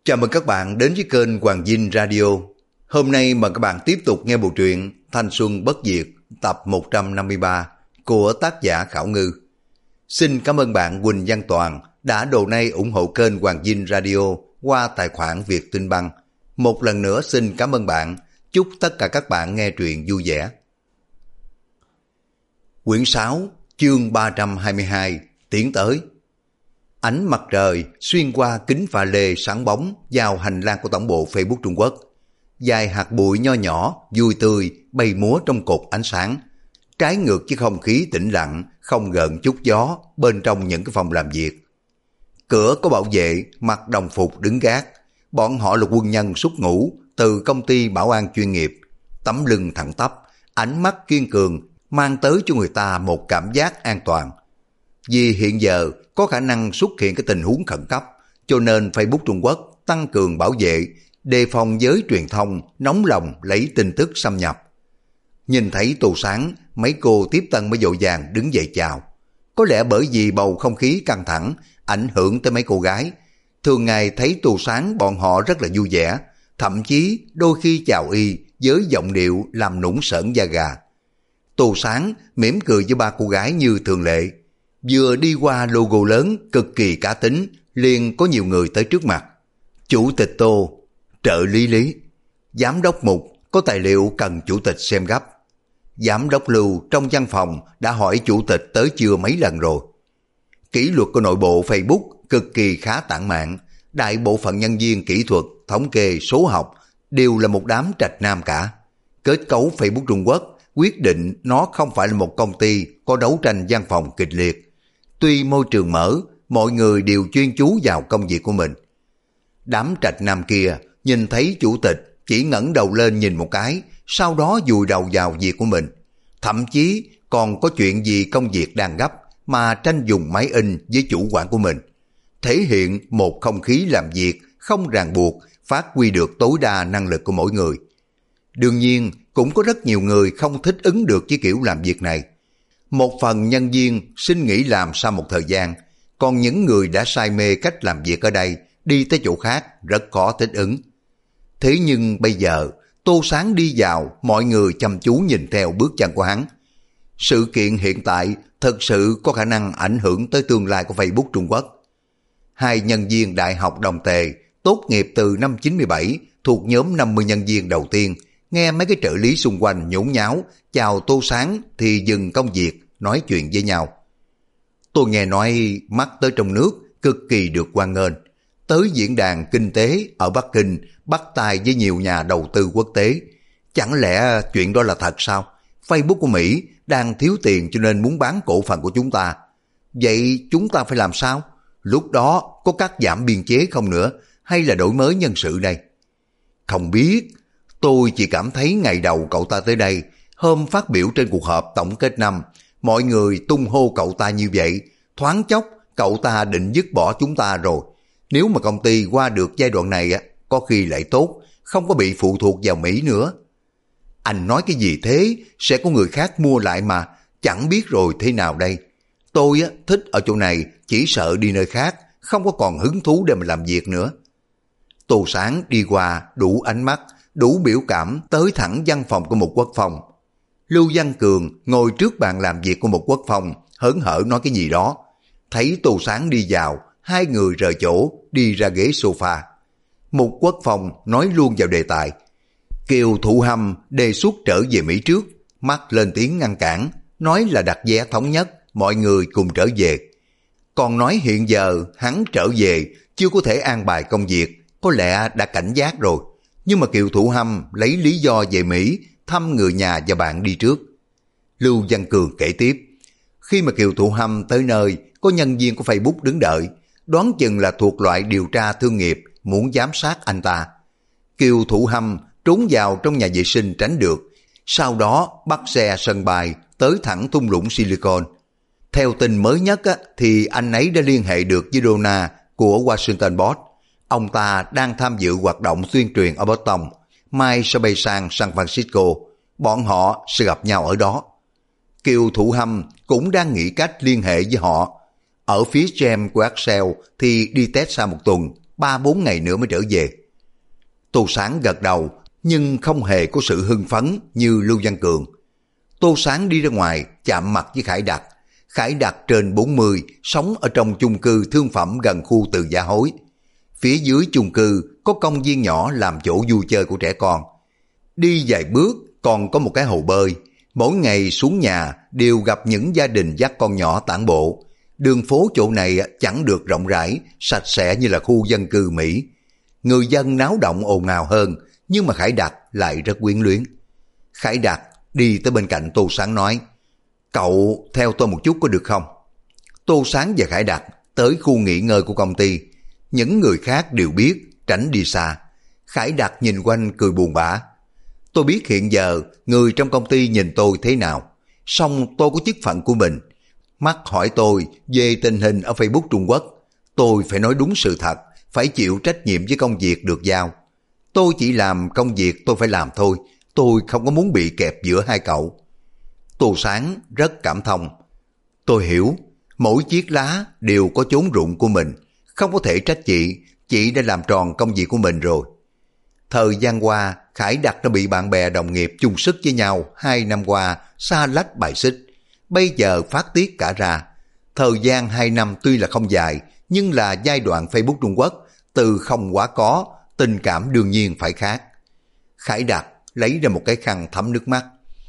Chào mừng các bạn đến với kênh Hoàng Dinh Radio. Hôm nay mời các bạn tiếp tục nghe bộ truyện Thanh Xuân Bất Diệt tập 153 của tác giả Khảo Ngư. Xin cảm ơn bạn Quỳnh Văn Toàn đã donate ủng hộ kênh Hoàng Dinh Radio qua tài khoản Vietinbank. Một lần nữa xin cảm ơn bạn. Chúc tất cả các bạn nghe truyện vui vẻ. Quyển 6, chương 322, tiến tới. Ánh mặt trời xuyên qua kính pha lê sáng bóng vào hành lang của tổng bộ Facebook Trung Quốc. Vài hạt bụi nho nhỏ, vui tươi, bay múa trong cột ánh sáng. Trái ngược với không khí tĩnh lặng, không gợn chút gió bên trong những cái phòng làm việc. Cửa có bảo vệ mặc đồng phục đứng gác. Bọn họ là quân nhân xuất ngũ từ công ty bảo an chuyên nghiệp. Tấm lưng thẳng tắp, ánh mắt kiên cường, mang tới cho người ta một cảm giác an toàn. Vì hiện giờ có khả năng xuất hiện cái tình huống khẩn cấp, cho nên Facebook Trung Quốc tăng cường bảo vệ, đề phòng giới truyền thông nóng lòng lấy tin tức xâm nhập. Nhìn thấy Tô Sáng, mấy cô tiếp tân mới vội vàng đứng dậy chào. Có lẽ bởi vì bầu không khí căng thẳng ảnh hưởng tới mấy cô gái. Thường ngày thấy Tô Sáng bọn họ rất là vui vẻ, thậm chí đôi khi chào y với giọng điệu làm nũng sởn da gà. Tô Sáng mỉm cười với ba cô gái như thường lệ. Vừa đi qua logo lớn cực kỳ cá tính, liền có nhiều người tới trước mặt. Chủ tịch Tô, trợ lý Lý, giám đốc Mục, có tài liệu cần chủ tịch xem gấp. Giám đốc Lưu trong văn phòng đã hỏi chủ tịch tới chưa mấy lần rồi. Kỷ luật của nội bộ Facebook cực kỳ khá tản mạn, đại bộ phận nhân viên kỹ thuật, thống kê, số học đều là một đám trạch nam cả. Kết cấu Facebook Trung Quốc quyết định nó không phải là một công ty có đấu tranh văn phòng kịch liệt. Tuy môi trường mở, mọi người đều chuyên chú vào công việc của mình. Đám trạch nam kia nhìn thấy chủ tịch chỉ ngẩng đầu lên nhìn một cái, sau đó vùi đầu vào việc của mình. Thậm chí còn có chuyện gì công việc đang gấp mà tranh dùng máy in với chủ quản của mình. Thể hiện một không khí làm việc không ràng buộc, phát huy được tối đa năng lực của mỗi người. Đương nhiên cũng có rất nhiều người không thích ứng được với kiểu làm việc này. Một phần nhân viên xin nghỉ làm sau một thời gian, còn những người đã say mê cách làm việc ở đây đi tới chỗ khác rất khó thích ứng. Thế nhưng bây giờ Tô Sáng đi vào, mọi người chăm chú nhìn theo bước chân của hắn. Sự kiện hiện tại thực sự có khả năng ảnh hưởng tới tương lai của Facebook Trung Quốc. Hai nhân viên đại học đồng tề tốt nghiệp từ năm 97 thuộc nhóm 50 nhân viên đầu tiên, nghe mấy cái trợ lý xung quanh nhốn nháo chào Tô Sáng thì dừng công việc nói chuyện với nhau. Tôi nghe nói mắt tới trong nước cực kỳ được hoan nghênh, tới diễn đàn kinh tế ở Bắc Kinh bắt tay với nhiều nhà đầu tư quốc tế. Chẳng lẽ chuyện đó là thật sao? Facebook của Mỹ đang thiếu tiền cho nên muốn bán cổ phần của chúng ta. Vậy chúng ta phải làm sao? Lúc đó có cắt giảm biên chế không nữa, hay là đổi mới nhân sự đây? Không biết, tôi chỉ cảm thấy ngày đầu cậu ta tới đây, hôm phát biểu trên cuộc họp tổng kết năm, mọi người tung hô cậu ta như vậy, thoáng chốc cậu ta định dứt bỏ chúng ta rồi. Nếu mà công ty qua được giai đoạn này có khi lại tốt, không có bị phụ thuộc vào Mỹ nữa. Anh nói cái gì thế? Sẽ có người khác mua lại mà, chẳng biết rồi thế nào đây. Tôi thích ở chỗ này, chỉ sợ đi nơi khác, không có còn hứng thú để mà làm việc nữa. Tô Sáng đi qua đủ ánh mắt, đủ biểu cảm tới thẳng văn phòng của một quốc phòng. Lưu Văn Cường ngồi trước bàn làm việc của một quốc phòng, hớn hở nói cái gì đó. Thấy Tô Sáng đi vào, hai người rời chỗ, đi ra ghế sofa. Một quốc phòng nói luôn vào đề tài. Kiều Thụ Hâm đề xuất trở về Mỹ trước, mắt lên tiếng ngăn cản, nói là đặt vé thống nhất, mọi người cùng trở về. Còn nói hiện giờ hắn trở về, chưa có thể an bài công việc, có lẽ đã cảnh giác rồi. Nhưng mà Kiều Thụ Hâm lấy lý do về Mỹ, thăm người nhà và bạn đi trước. Lưu Văn Cường kể tiếp, khi mà Kiều Thụ Hâm tới nơi, có nhân viên của Facebook đứng đợi, đoán chừng là thuộc loại điều tra thương nghiệp, muốn giám sát anh ta. Kiều Thụ Hâm trốn vào trong nhà vệ sinh tránh được, sau đó bắt xe sân bay tới thẳng thung lũng Silicon. Theo tin mới nhất thì anh ấy đã liên hệ được với Donna của Washington Post. Ông ta đang tham dự hoạt động tuyên truyền ở Boston, mai sẽ bay sang San Francisco, bọn họ sẽ gặp nhau ở đó. Kiều Thụ Hâm cũng đang nghĩ cách liên hệ với họ. Ở phía James của Excel thì đi test sau một tuần, 3-4 ngày nữa mới trở về. Tô Sáng gật đầu, nhưng không hề có sự hưng phấn như Lưu Văn Cường. Tô Sáng đi ra ngoài, chạm mặt với Khải Đạt. Khải Đạt trên 40, sống ở trong chung cư thương phẩm gần khu Từ Gia Hối. Phía dưới chung cư có công viên nhỏ làm chỗ vui chơi của trẻ con. Đi vài bước còn có một cái hồ bơi. Mỗi ngày xuống nhà đều gặp những gia đình dắt con nhỏ tản bộ. Đường phố chỗ này chẳng được rộng rãi, sạch sẽ như là khu dân cư Mỹ. Người dân náo động ồn ào hơn, nhưng mà Khải Đạt lại rất quyến luyến. Khải Đạt đi tới bên cạnh Tô Sáng nói, cậu theo tôi một chút có được không? Tô Sáng và Khải Đạt tới khu nghỉ ngơi của công ty. Những người khác đều biết, tránh đi xa. Khải Đạt nhìn quanh cười buồn bã. Tôi biết hiện giờ người trong công ty nhìn tôi thế nào, song tôi có chức phận của mình. Mắt hỏi tôi về tình hình ở Facebook Trung Quốc, tôi phải nói đúng sự thật, phải chịu trách nhiệm với công việc được giao. Tôi chỉ làm công việc tôi phải làm thôi, tôi không có muốn bị kẹp giữa hai cậu. Tô Sáng rất cảm thông. Tôi hiểu, mỗi chiếc lá đều có chốn rụng của mình, không có thể trách chị đã làm tròn công việc của mình rồi. Thời gian qua, Khải Đạt đã bị bạn bè đồng nghiệp chung sức với nhau 2 năm qua xa lách bài xích. Bây giờ phát tiết cả ra. Thời gian 2 năm tuy là không dài, nhưng là giai đoạn Facebook Trung Quốc, từ không quá có, tình cảm đương nhiên phải khác. Khải Đạt lấy ra một cái khăn thấm nước mắt.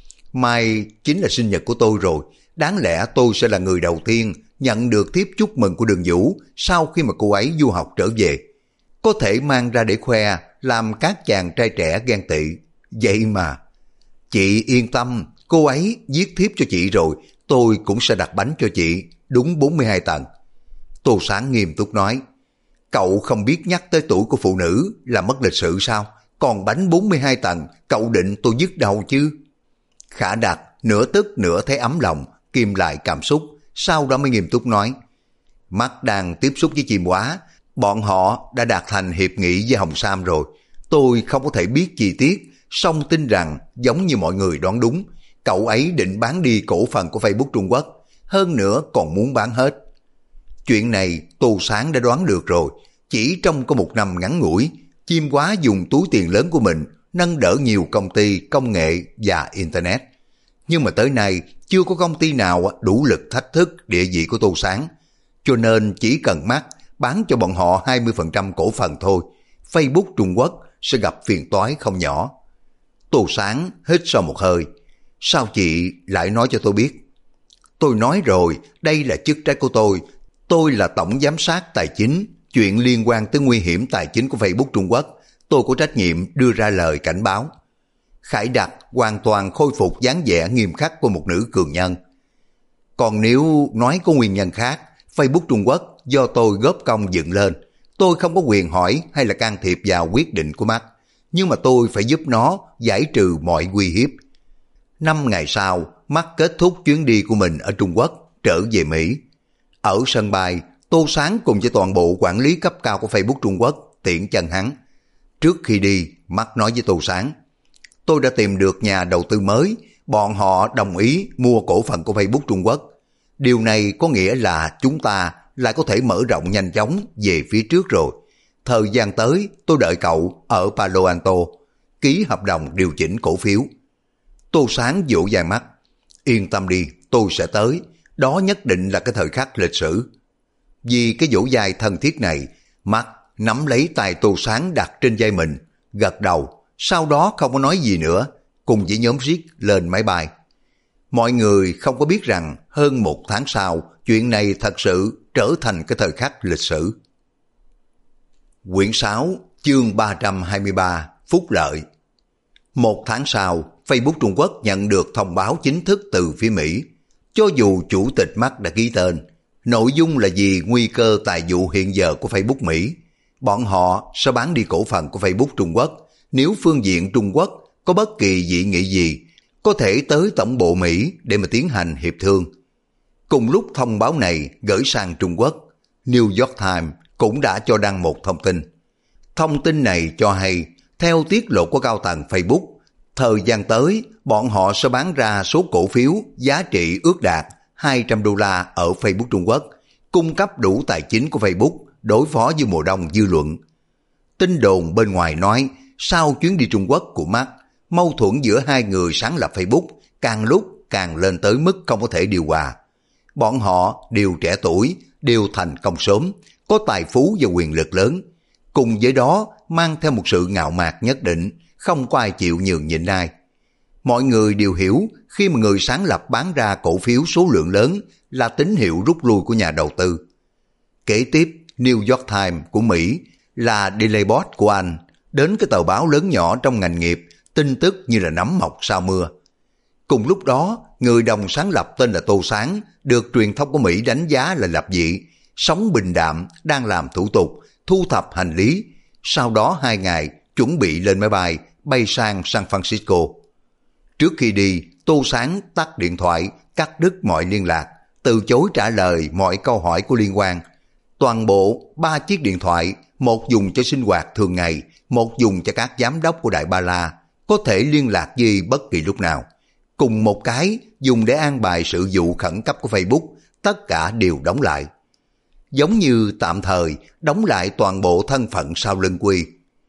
Mai chính là sinh nhật của tôi rồi, đáng lẽ tôi sẽ là người đầu tiên nhận được thiếp chúc mừng của Đường Vũ sau khi mà cô ấy du học trở về. Có thể mang ra để khoe, làm các chàng trai trẻ ghen tị. Vậy mà, chị yên tâm, cô ấy viết thiếp cho chị rồi, tôi cũng sẽ đặt bánh cho chị, đúng 42 tầng. Tô Sáng nghiêm túc nói, cậu không biết nhắc tới tuổi của phụ nữ là mất lịch sự sao? Còn bánh 42 tầng, cậu định tôi dứt đầu chứ? Khả Đạt nửa tức nửa thấy ấm lòng, kìm lại cảm xúc, sau đó mới nghiêm túc nói, mắt đang tiếp xúc với chim hóa, bọn họ đã đạt thành hiệp nghị với Hồng Sam rồi. Tôi không có thể biết chi tiết, song tin rằng giống như mọi người đoán đúng, cậu ấy định bán đi cổ phần của Facebook Trung Quốc, hơn nữa còn muốn bán hết. Chuyện này Tô Sáng đã đoán được rồi, chỉ trong có 1 năm ngắn ngủi, chim hóa dùng túi tiền lớn của mình nâng đỡ nhiều công ty công nghệ và Internet. Nhưng mà tới nay chưa có công ty nào đủ lực thách thức địa vị của Tô Sáng, cho nên chỉ cần mắt bán cho bọn họ 20% cổ phần thôi, Facebook Trung Quốc sẽ gặp phiền toái không nhỏ. Tô Sáng hít sâu một hơi. Sao chị lại nói cho tôi biết? Tôi nói rồi, đây là chức trách của tôi là tổng giám sát tài chính, chuyện liên quan tới nguy hiểm tài chính của Facebook Trung Quốc, tôi có trách nhiệm đưa ra lời cảnh báo. Khải Đạt hoàn toàn khôi phục dáng vẻ nghiêm khắc của một nữ cường nhân. Còn nếu nói có nguyên nhân khác, Facebook Trung Quốc do tôi góp công dựng lên, tôi không có quyền hỏi hay là can thiệp vào quyết định của mắt, nhưng mà tôi phải giúp nó giải trừ mọi uy hiếp. 5 ngày sau, mắt kết thúc chuyến đi của mình ở Trung Quốc, trở về Mỹ. Ở sân bay, Tô Sáng cùng với toàn bộ quản lý cấp cao của Facebook Trung Quốc tiễn chân hắn. Trước khi đi, mắt nói với Tô Sáng, tôi đã tìm được nhà đầu tư mới, bọn họ đồng ý mua cổ phần của Facebook Trung Quốc. Điều này có nghĩa là chúng ta lại có thể mở rộng nhanh chóng về phía trước rồi. Thời gian tới, tôi đợi cậu ở Palo Alto, ký hợp đồng điều chỉnh cổ phiếu. Tô Sáng vỗ vai mắt, yên tâm đi, tôi sẽ tới, đó nhất định là cái thời khắc lịch sử. Vì cái vỗ vai thân thiết này, mắt nắm lấy tay Tô Sáng đặt trên vai mình, gật đầu, sau đó không có nói gì nữa, cùng với nhóm Rick lên máy bay. Mọi người không có biết rằng hơn 1 tháng sau, chuyện này thật sự trở thành cái thời khắc lịch sử. Quyển 6, chương 323, Phúc Lợi. 1 tháng sau, Facebook Trung Quốc nhận được thông báo chính thức từ phía Mỹ. Cho dù chủ tịch mắt đã ký tên, nội dung là vì nguy cơ tài vụ hiện giờ của Facebook Mỹ. Bọn họ sẽ bán đi cổ phần của Facebook Trung Quốc. Nếu phương diện Trung Quốc có bất kỳ dị nghị gì, có thể tới tổng bộ Mỹ để mà tiến hành hiệp thương. Cùng lúc thông báo này gửi sang Trung Quốc, New York Times cũng đã cho đăng một thông tin. Thông tin này cho hay, theo tiết lộ của cao tầng Facebook, thời gian tới bọn họ sẽ bán ra số cổ phiếu giá trị ước đạt $200 ở Facebook Trung Quốc, cung cấp đủ tài chính của Facebook đối phó với mùa đông dư luận. Tin đồn bên ngoài nói, sau chuyến đi Trung Quốc của Mark, mâu thuẫn giữa hai người sáng lập Facebook càng lúc càng lên tới mức không có thể điều hòa. Bọn họ đều trẻ tuổi, đều thành công sớm, có tài phú và quyền lực lớn. Cùng với đó mang theo một sự ngạo mạn nhất định, không có ai chịu nhường nhịn ai. Mọi người đều hiểu khi mà người sáng lập bán ra cổ phiếu số lượng lớn là tín hiệu rút lui của nhà đầu tư. Kế tiếp, New York Times của Mỹ là Daily Post của Anh, đến cái tờ báo lớn nhỏ trong ngành nghiệp, tin tức như là nấm mọc sau mưa. Cùng lúc đó, người đồng sáng lập tên là Tô Sáng, được truyền thông của Mỹ đánh giá là lập dị, sống bình đạm, đang làm thủ tục, thu thập hành lý. Sau đó 2 ngày, chuẩn bị lên máy bay, bay sang San Francisco. Trước khi đi, Tô Sáng tắt điện thoại, cắt đứt mọi liên lạc, từ chối trả lời mọi câu hỏi của liên quan. Toàn bộ 3 chiếc điện thoại, một dùng cho sinh hoạt thường ngày, một dùng cho các giám đốc của Đại Ba La, có thể liên lạc với bất kỳ lúc nào. Cùng một cái dùng để an bài sự vụ khẩn cấp của Facebook, tất cả đều đóng lại. Giống như tạm thời đóng lại toàn bộ thân phận sau lưng quy.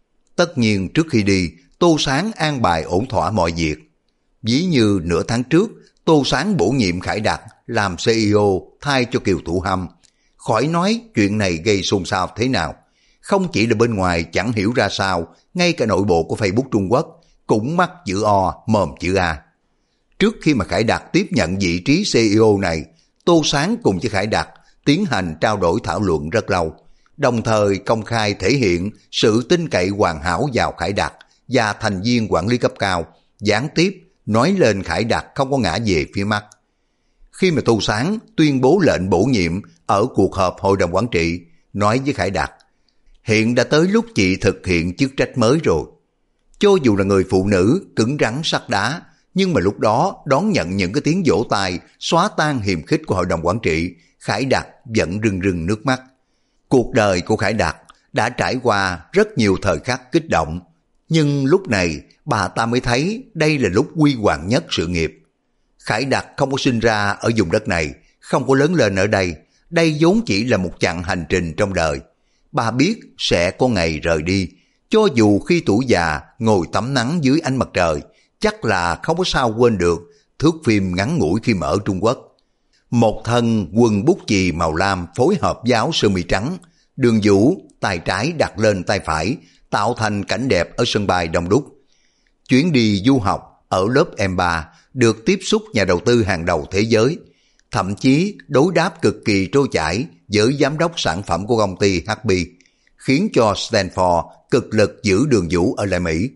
Tất nhiên trước khi đi, Tô Sáng an bài ổn thỏa mọi việc. Ví như nửa tháng trước, Tô Sáng bổ nhiệm Khải Đạt làm CEO thay cho Kiều Thủ Hâm. Khỏi nói chuyện này gây xôn xao thế nào. Không chỉ là bên ngoài chẳng hiểu ra sao, ngay cả nội bộ của Facebook Trung Quốc cũng mắt chữ O, mồm chữ A. Trước khi mà Khải Đạt tiếp nhận vị trí CEO này, Tô Sáng cùng với Khải Đạt tiến hành trao đổi thảo luận rất lâu, đồng thời công khai thể hiện sự tin cậy hoàn hảo vào Khải Đạt và thành viên quản lý cấp cao, gián tiếp nói lên Khải Đạt không có ngã về phía Mark. Khi mà Tô Sáng tuyên bố lệnh bổ nhiệm ở cuộc họp hội đồng quản trị, nói với Khải Đạt, hiện đã tới lúc chị thực hiện chức trách mới rồi. Cho dù là người phụ nữ cứng rắn sắt đá, nhưng mà lúc đó đón nhận những cái tiếng vỗ tay xóa tan hiềm khích của hội đồng quản trị, Khải Đạt vẫn rưng rưng nước mắt. Cuộc đời của Khải Đạt đã trải qua rất nhiều thời khắc kích động, nhưng lúc này bà ta mới thấy đây là lúc huy hoàng nhất sự nghiệp. Khải Đạt không có sinh ra ở vùng đất này, không có lớn lên ở đây, đây vốn chỉ là một chặng hành trình trong đời. Bà biết sẽ có ngày rời đi, cho dù khi tuổi già ngồi tắm nắng dưới ánh mặt trời, chắc là không có sao quên được thước phim ngắn ngủi khi mà ở Trung Quốc. Một thân quần bút chì màu lam phối hợp với áo sơ mi trắng, Đường Vũ tay trái đặt lên tay phải, tạo thành cảnh đẹp ở sân bay đông đúc. Chuyến đi du học ở lớp M3 được tiếp xúc nhà đầu tư hàng đầu thế giới, thậm chí đối đáp cực kỳ trôi chảy với giám đốc sản phẩm của công ty HP, khiến cho Stanford cực lực giữ Đường Vũ ở lại Mỹ.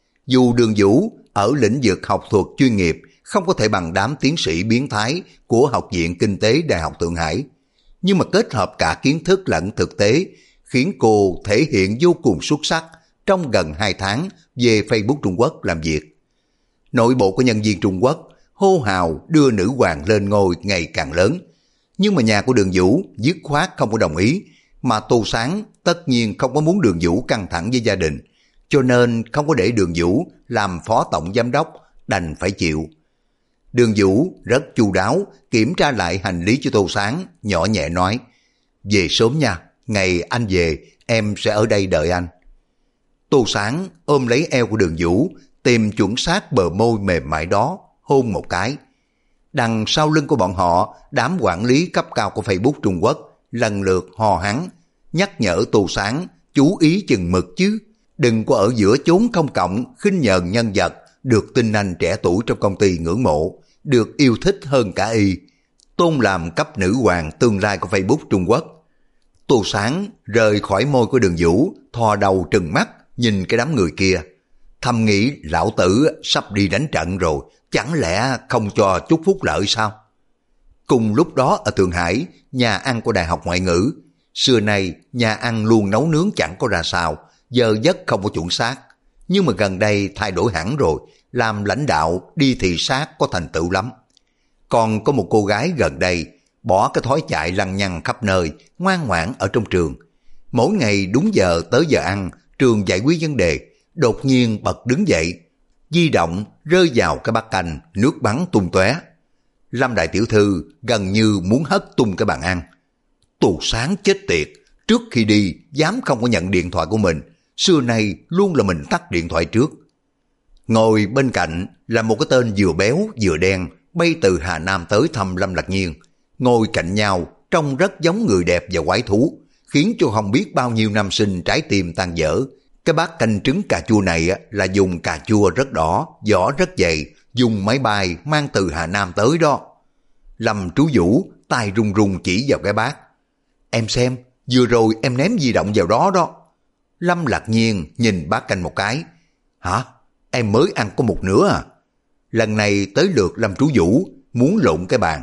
Dù Đường Vũ ở lĩnh vực học thuật chuyên nghiệp không có thể bằng đám tiến sĩ biến thái của Học viện Kinh tế Đại học Thượng Hải, nhưng mà kết hợp cả kiến thức lẫn thực tế, khiến cô thể hiện vô cùng xuất sắc trong gần 2 tháng về Facebook Trung Quốc làm việc. Nội bộ của nhân viên Trung Quốc hô hào đưa nữ hoàng lên ngôi ngày càng lớn, nhưng mà nhà của Đường Vũ dứt khoát không có đồng ý, mà Tô Sáng tất nhiên không có muốn Đường Vũ căng thẳng với gia đình, cho nên không có để Đường Vũ làm phó tổng giám đốc, đành phải chịu. Đường Vũ rất chu đáo kiểm tra lại hành lý cho Tô Sáng, nhỏ nhẹ nói, về sớm nha, ngày anh về em sẽ ở đây đợi anh. Tô Sáng ôm lấy eo của Đường Vũ, tìm chuẩn xác bờ môi mềm mại đó, hôn một cái. Đằng sau lưng của bọn họ, đám quản lý cấp cao của Facebook Trung Quốc lần lượt hò hắng, nhắc nhở Tô Sáng chú ý chừng mực chứ, đừng có ở giữa chốn công cộng khinh nhờn nhân vật được tinh anh trẻ tuổi trong công ty ngưỡng mộ, được yêu thích hơn cả y, tôn làm cấp nữ hoàng tương lai của Facebook Trung Quốc. Tô Sáng rời khỏi môi của Đường Vũ, thò đầu trừng mắt nhìn cái đám người kia, thầm nghĩ lão tử sắp đi đánh trận rồi, chẳng lẽ không cho chút phúc lợi sao? Cùng lúc đó ở Thượng Hải, nhà ăn của Đại học Ngoại ngữ, xưa nay nhà ăn luôn nấu nướng chẳng có ra sao, giờ giấc không có chuẩn xác, nhưng mà gần đây thay đổi hẳn rồi, làm lãnh đạo đi thị sát có thành tựu lắm. Còn có một cô gái gần đây bỏ cái thói chạy lăng nhăng khắp nơi, ngoan ngoãn ở trong trường. Mỗi ngày đúng giờ tới giờ ăn, trường giải quyết vấn đề, đột nhiên bật đứng dậy, di động rơi vào cái bát canh, nước bắn tung tóe. Lâm đại tiểu thư gần như muốn hất tung cái bàn ăn. Tô Sáng chết tiệt, Trước khi đi, dám không có nhận điện thoại của mình. Xưa nay luôn là mình tắt điện thoại trước. Ngồi bên cạnh là một cái tên vừa béo vừa đen, bay từ Hà Nam tới thăm Lâm Lạc Nhiên. Ngồi cạnh nhau, trông rất giống người đẹp và quái thú, khiến cho không biết bao nhiêu nam sinh trái tim tan vỡ. Cái bát canh trứng cà chua này là dùng cà chua rất đỏ, vỏ rất dày, dùng máy bay mang từ Hà Nam tới đó. Lâm Trú Vũ tay run run chỉ vào cái bát. Em xem, vừa rồi em ném di động vào đó đó. Lâm Lạc Nhiên nhìn bát canh một cái. Hả? Em mới ăn có một nửa à? Lần này tới lượt Lâm Trú Vũ muốn lộn cái bàn.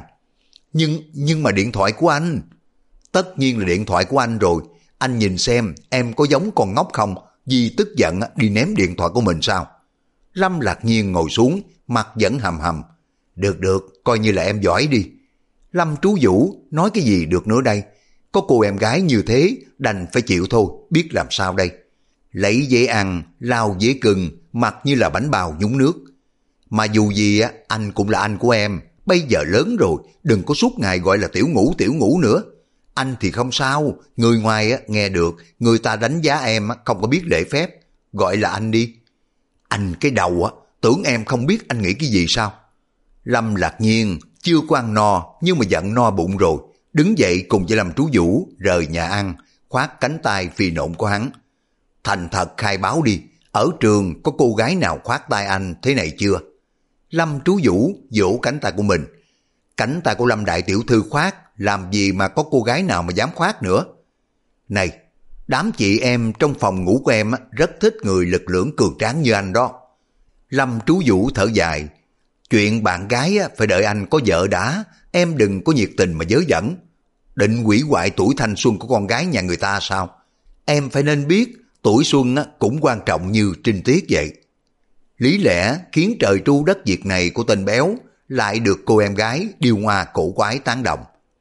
Nhưng mà điện thoại của anh. Tất nhiên là điện thoại của anh rồi. Anh nhìn xem em có giống con ngốc không? Vì tức giận đi ném điện thoại của mình sao? Lâm Lạc Nhiên ngồi xuống, mặt vẫn hầm hầm. Được, coi như là em giỏi đi. Lâm Trú Vũ nói cái gì được nữa đây? Có cô em gái như thế, đành phải chịu thôi, biết làm sao đây. Lấy dễ ăn, lao dễ cưng, mặt như là bánh bào nhúng nước. Mà dù gì anh cũng là anh của em, bây giờ lớn rồi, đừng có suốt ngày gọi là tiểu ngũ nữa. Anh thì không sao, người ngoài nghe được, người ta đánh giá em không có biết lễ phép, gọi là anh đi. Anh cái đầu tưởng em không biết anh nghĩ cái gì sao? Lâm Lạc Nhiên chưa có ăn no nhưng mà giận no bụng rồi, đứng dậy cùng với Lâm Trú Vũ rời nhà ăn, khoát cánh tay phì nộn của hắn. Thành thật khai báo đi, ở trường có cô gái nào khoát tay anh thế này chưa? Lâm Trú Vũ vỗ cánh tay của mình. Cánh tay của Lâm đại tiểu thư khoát, làm gì mà có cô gái nào mà dám khoát nữa? Này, đám chị em trong phòng ngủ của em rất thích người lực lưỡng cường tráng như anh đó. Lâm Trú Vũ thở dài. Chuyện bạn gái phải đợi anh có vợ đã, em đừng có nhiệt tình mà dớ dẫn. Định hủy hoại tuổi thanh xuân của con gái nhà người ta sao? Em phải nên biết tuổi xuân cũng quan trọng như trinh tiết vậy. Lý lẽ khiến trời tru đất diệt này của tên béo lại được cô em gái điêu ngoa cổ quái tán đồng.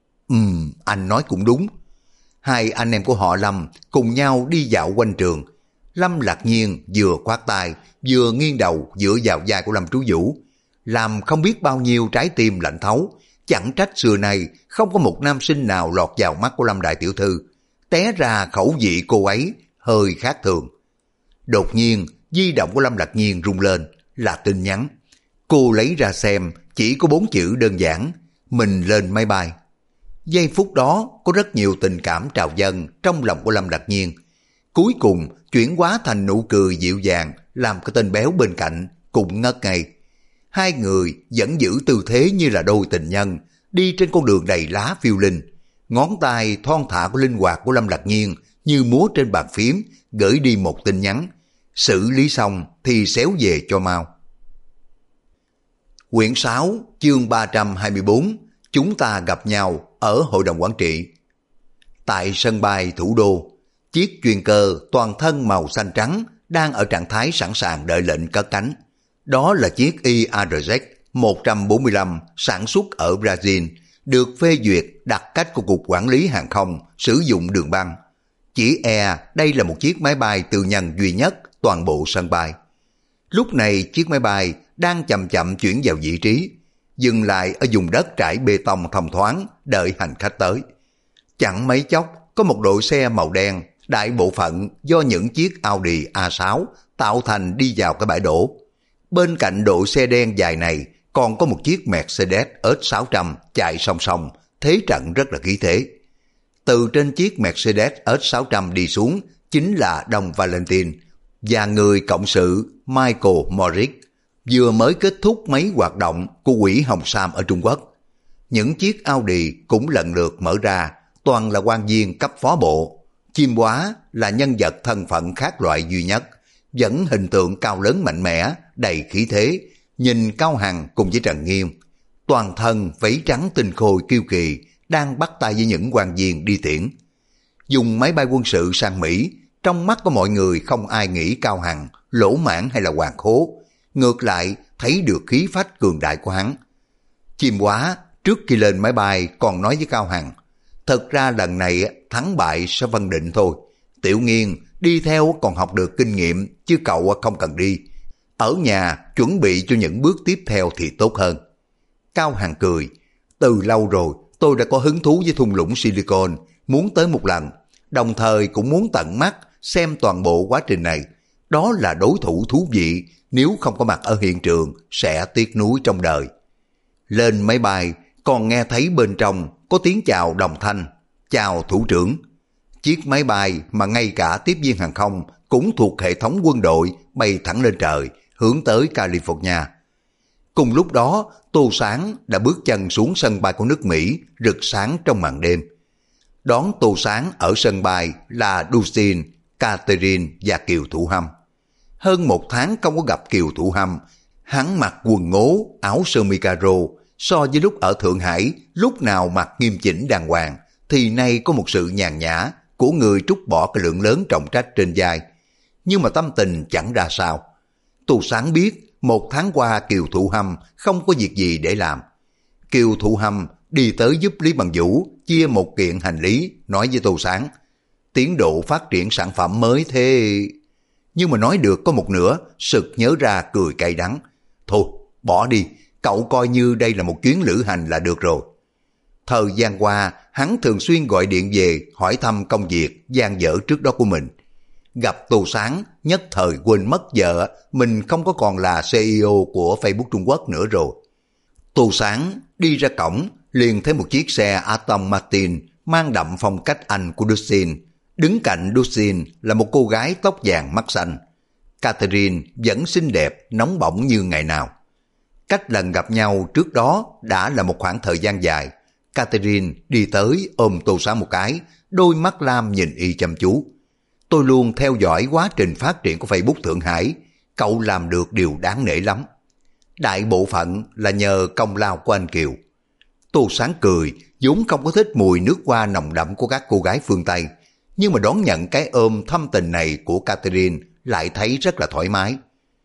Anh nói cũng đúng. Hai anh em của họ Lâm cùng nhau đi dạo quanh trường. Lâm Lạc Nhiên vừa khoát tay vừa nghiêng đầu dựa vào vai của Lâm Trú Vũ, làm không biết bao nhiêu trái tim lạnh thấu. Chẳng trách xưa nay không có một nam sinh nào lọt vào mắt của Lâm đại tiểu thư. Té ra khẩu vị cô ấy hơi khác thường. Đột nhiên di động của Lâm Lạc Nhiên rung lên, là tin nhắn. Cô lấy ra xem, chỉ có 4 chữ đơn giản: mình lên máy bay. Giây phút đó có rất nhiều tình cảm trào dâng trong lòng của Lâm Lạc Nhiên. Cuối cùng chuyển hóa thành nụ cười dịu dàng, làm cái tên béo bên cạnh cũng ngất ngây. Hai người vẫn giữ tư thế như là đôi tình nhân, đi trên con đường đầy lá phiêu linh. Ngón tay thon thả của linh hoạt của Lâm Lạc Nhiên như múa trên bàn phím, gửi đi một tin nhắn: xử lý xong thì xéo về cho mau. Quyển 6, chương 324, chúng ta gặp nhau ở Hội đồng Quản trị. Tại sân bay thủ đô, chiếc chuyên cơ toàn thân màu xanh trắng đang ở trạng thái sẵn sàng đợi lệnh cất cánh. Đó là chiếc IARZ 145 sản xuất ở Brazil, được phê duyệt đặc cách của Cục Quản lý Hàng không sử dụng đường băng. Chỉ đây là một chiếc máy bay tư nhân duy nhất toàn bộ sân bay. Lúc này chiếc máy bay đang chậm chậm chuyển vào vị trí, dừng lại ở vùng đất trải bê tông thông thoáng đợi hành khách tới. Chẳng mấy chốc có một đội xe màu đen, đại bộ phận do những chiếc Audi A6 tạo thành đi vào cái bãi đổ. Bên cạnh đội xe đen dài này còn có một chiếc Mercedes S600 chạy song song, thế trận rất là khí thế. Từ trên chiếc Mercedes S600 đi xuống chính là Đông Valentine và người cộng sự Michael Morris, vừa mới kết thúc mấy hoạt động của Quỹ Hồng Sam ở Trung Quốc. Những chiếc Audi cũng lần lượt mở ra, toàn là quan viên cấp phó bộ. Chim Hóa là nhân vật thân phận khác loại duy nhất, vẫn hình tượng cao lớn mạnh mẽ, đầy khí thế, nhìn Cao Hằng cùng với Trần Nghiêm. Toàn thân vảy trắng tinh khôi kiêu kỳ, đang bắt tay với những quan viên đi tiễn. Dùng máy bay quân sự sang Mỹ, trong mắt của mọi người không ai nghĩ Cao Hằng lỗ mãn hay là hoàng khố, ngược lại thấy được khí phách cường đại của hắn. Chim Hóa trước khi lên máy bay còn nói với Cao Hằng, thật ra lần này thắng bại sẽ phân định thôi. Tiểu Nghiên đi theo còn học được kinh nghiệm, chứ cậu không cần đi. Ở nhà chuẩn bị cho những bước tiếp theo thì tốt hơn. Cao Hằng cười, từ lâu rồi tôi đã có hứng thú với thung lũng Silicon, muốn tới một lần. đồng thời cũng muốn tận mắt xem toàn bộ quá trình này. Đó là đối thủ thú vị, nếu không có mặt ở hiện trường sẽ tiếc nuối trong đời. Lên máy bay còn nghe thấy bên trong có tiếng chào đồng thanh, chào thủ trưởng. Chiếc máy bay mà ngay cả tiếp viên hàng không cũng thuộc hệ thống quân đội bay thẳng lên trời, hướng tới California. Cùng lúc đó, Tô Sáng đã bước chân xuống sân bay của nước Mỹ rực sáng trong màn đêm. Đón Tô Sáng ở sân bay là Dustin, Catherine và Kiều Thủ Hâm. Hơn một tháng không có gặp Kiều Thủ Hâm, hắn mặc quần ngố, áo sơ mi caro, so với lúc ở Thượng Hải, lúc nào mặc nghiêm chỉnh đàng hoàng, thì nay có một sự nhàn nhã của người trút bỏ cái lượng lớn trọng trách trên vai. Nhưng mà tâm tình chẳng ra sao. Tô Sáng biết một tháng qua Kiều Thủ Hâm không có việc gì để làm. Kiều Thủ Hâm đi tới giúp Lý Bằng Vũ chia một kiện hành lý, nói với Tô Sáng, tiến độ phát triển sản phẩm mới thế... Nhưng mà nói được có một nửa, sực nhớ ra cười cay đắng. Thôi, bỏ đi, cậu coi như đây là một chuyến lữ hành là được rồi. Thời gian qua, hắn thường xuyên gọi điện về hỏi thăm công việc dang dở trước đó của mình. Gặp Tô Sáng, nhất thời quên mất vợ, mình không có còn là CEO của Facebook Trung Quốc nữa rồi. Tô Sáng đi ra cổng, liền thấy một chiếc xe Aston Martin mang đậm phong cách Anh của Dustin. Đứng cạnh Dustin là một cô gái tóc vàng mắt xanh. Catherine vẫn xinh đẹp, nóng bỏng như ngày nào. Cách lần gặp nhau trước đó đã là một khoảng thời gian dài. Catherine đi tới ôm Tô Sáng một cái, đôi mắt lam nhìn y chăm chú. Tôi luôn theo dõi quá trình phát triển của Facebook Thượng Hải, cậu làm được điều đáng nể lắm. Đại bộ phận là nhờ công lao của anh Kiều. Tô Sáng cười, vốn không có thích mùi nước hoa nồng đậm của các cô gái phương Tây, nhưng mà đón nhận cái ôm thâm tình này của Catherine lại thấy rất là thoải mái.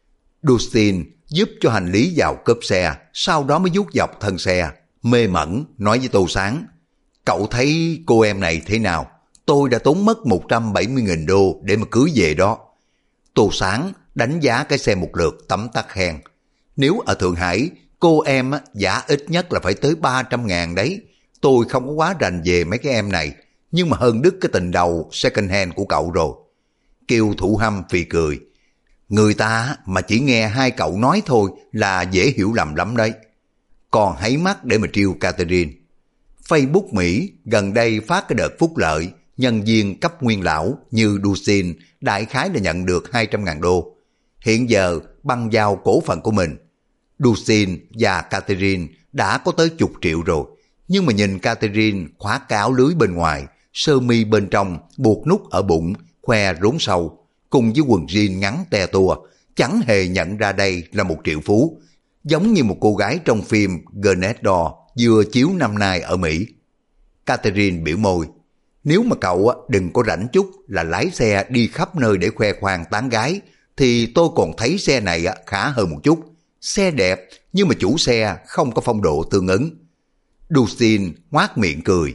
Dustin giúp cho hành lý vào cốp xe, sau đó mới vuốt dọc thân xe, mê mẩn nói với Tô Sáng, cậu thấy cô em này thế nào? Tôi đã tốn mất 170.000 đô để mà cưới về đó. Tô Sáng đánh giá cái xe một lượt tấm tắc khen. Nếu ở Thượng Hải, cô em giá ít nhất là phải tới 300.000 đấy. Tôi không có quá rành về mấy cái em này, nhưng mà hơn đứt cái tình đầu second hand của cậu rồi. Kiều Thủ Hâm phì cười. Người ta mà chỉ nghe hai cậu nói thôi là dễ hiểu lầm lắm đấy. Còn háy mắt để mà trêu Catherine. Facebook Mỹ gần đây phát cái đợt phúc lợi, nhân viên cấp nguyên lão như Dustin đại khái là nhận được 200.000 đô. Hiện giờ băng giao cổ phần của mình. Dustin và Catherine đã có tới chục triệu rồi. Nhưng mà nhìn Catherine khóa cái áo lưới bên ngoài, sơ mi bên trong buộc nút ở bụng, khoe rốn sâu, cùng với quần jean ngắn te tua, chẳng hề nhận ra đây là một triệu phú, giống như một cô gái trong phim Gnedor vừa chiếu năm nay ở Mỹ. Catherine biểu môi, nếu mà cậu đừng có rảnh chút là lái xe đi khắp nơi để khoe khoang tán gái, thì tôi còn thấy xe này khá hơn một chút. Xe đẹp nhưng mà chủ xe không có phong độ tương ứng. Dustin ngoác miệng cười.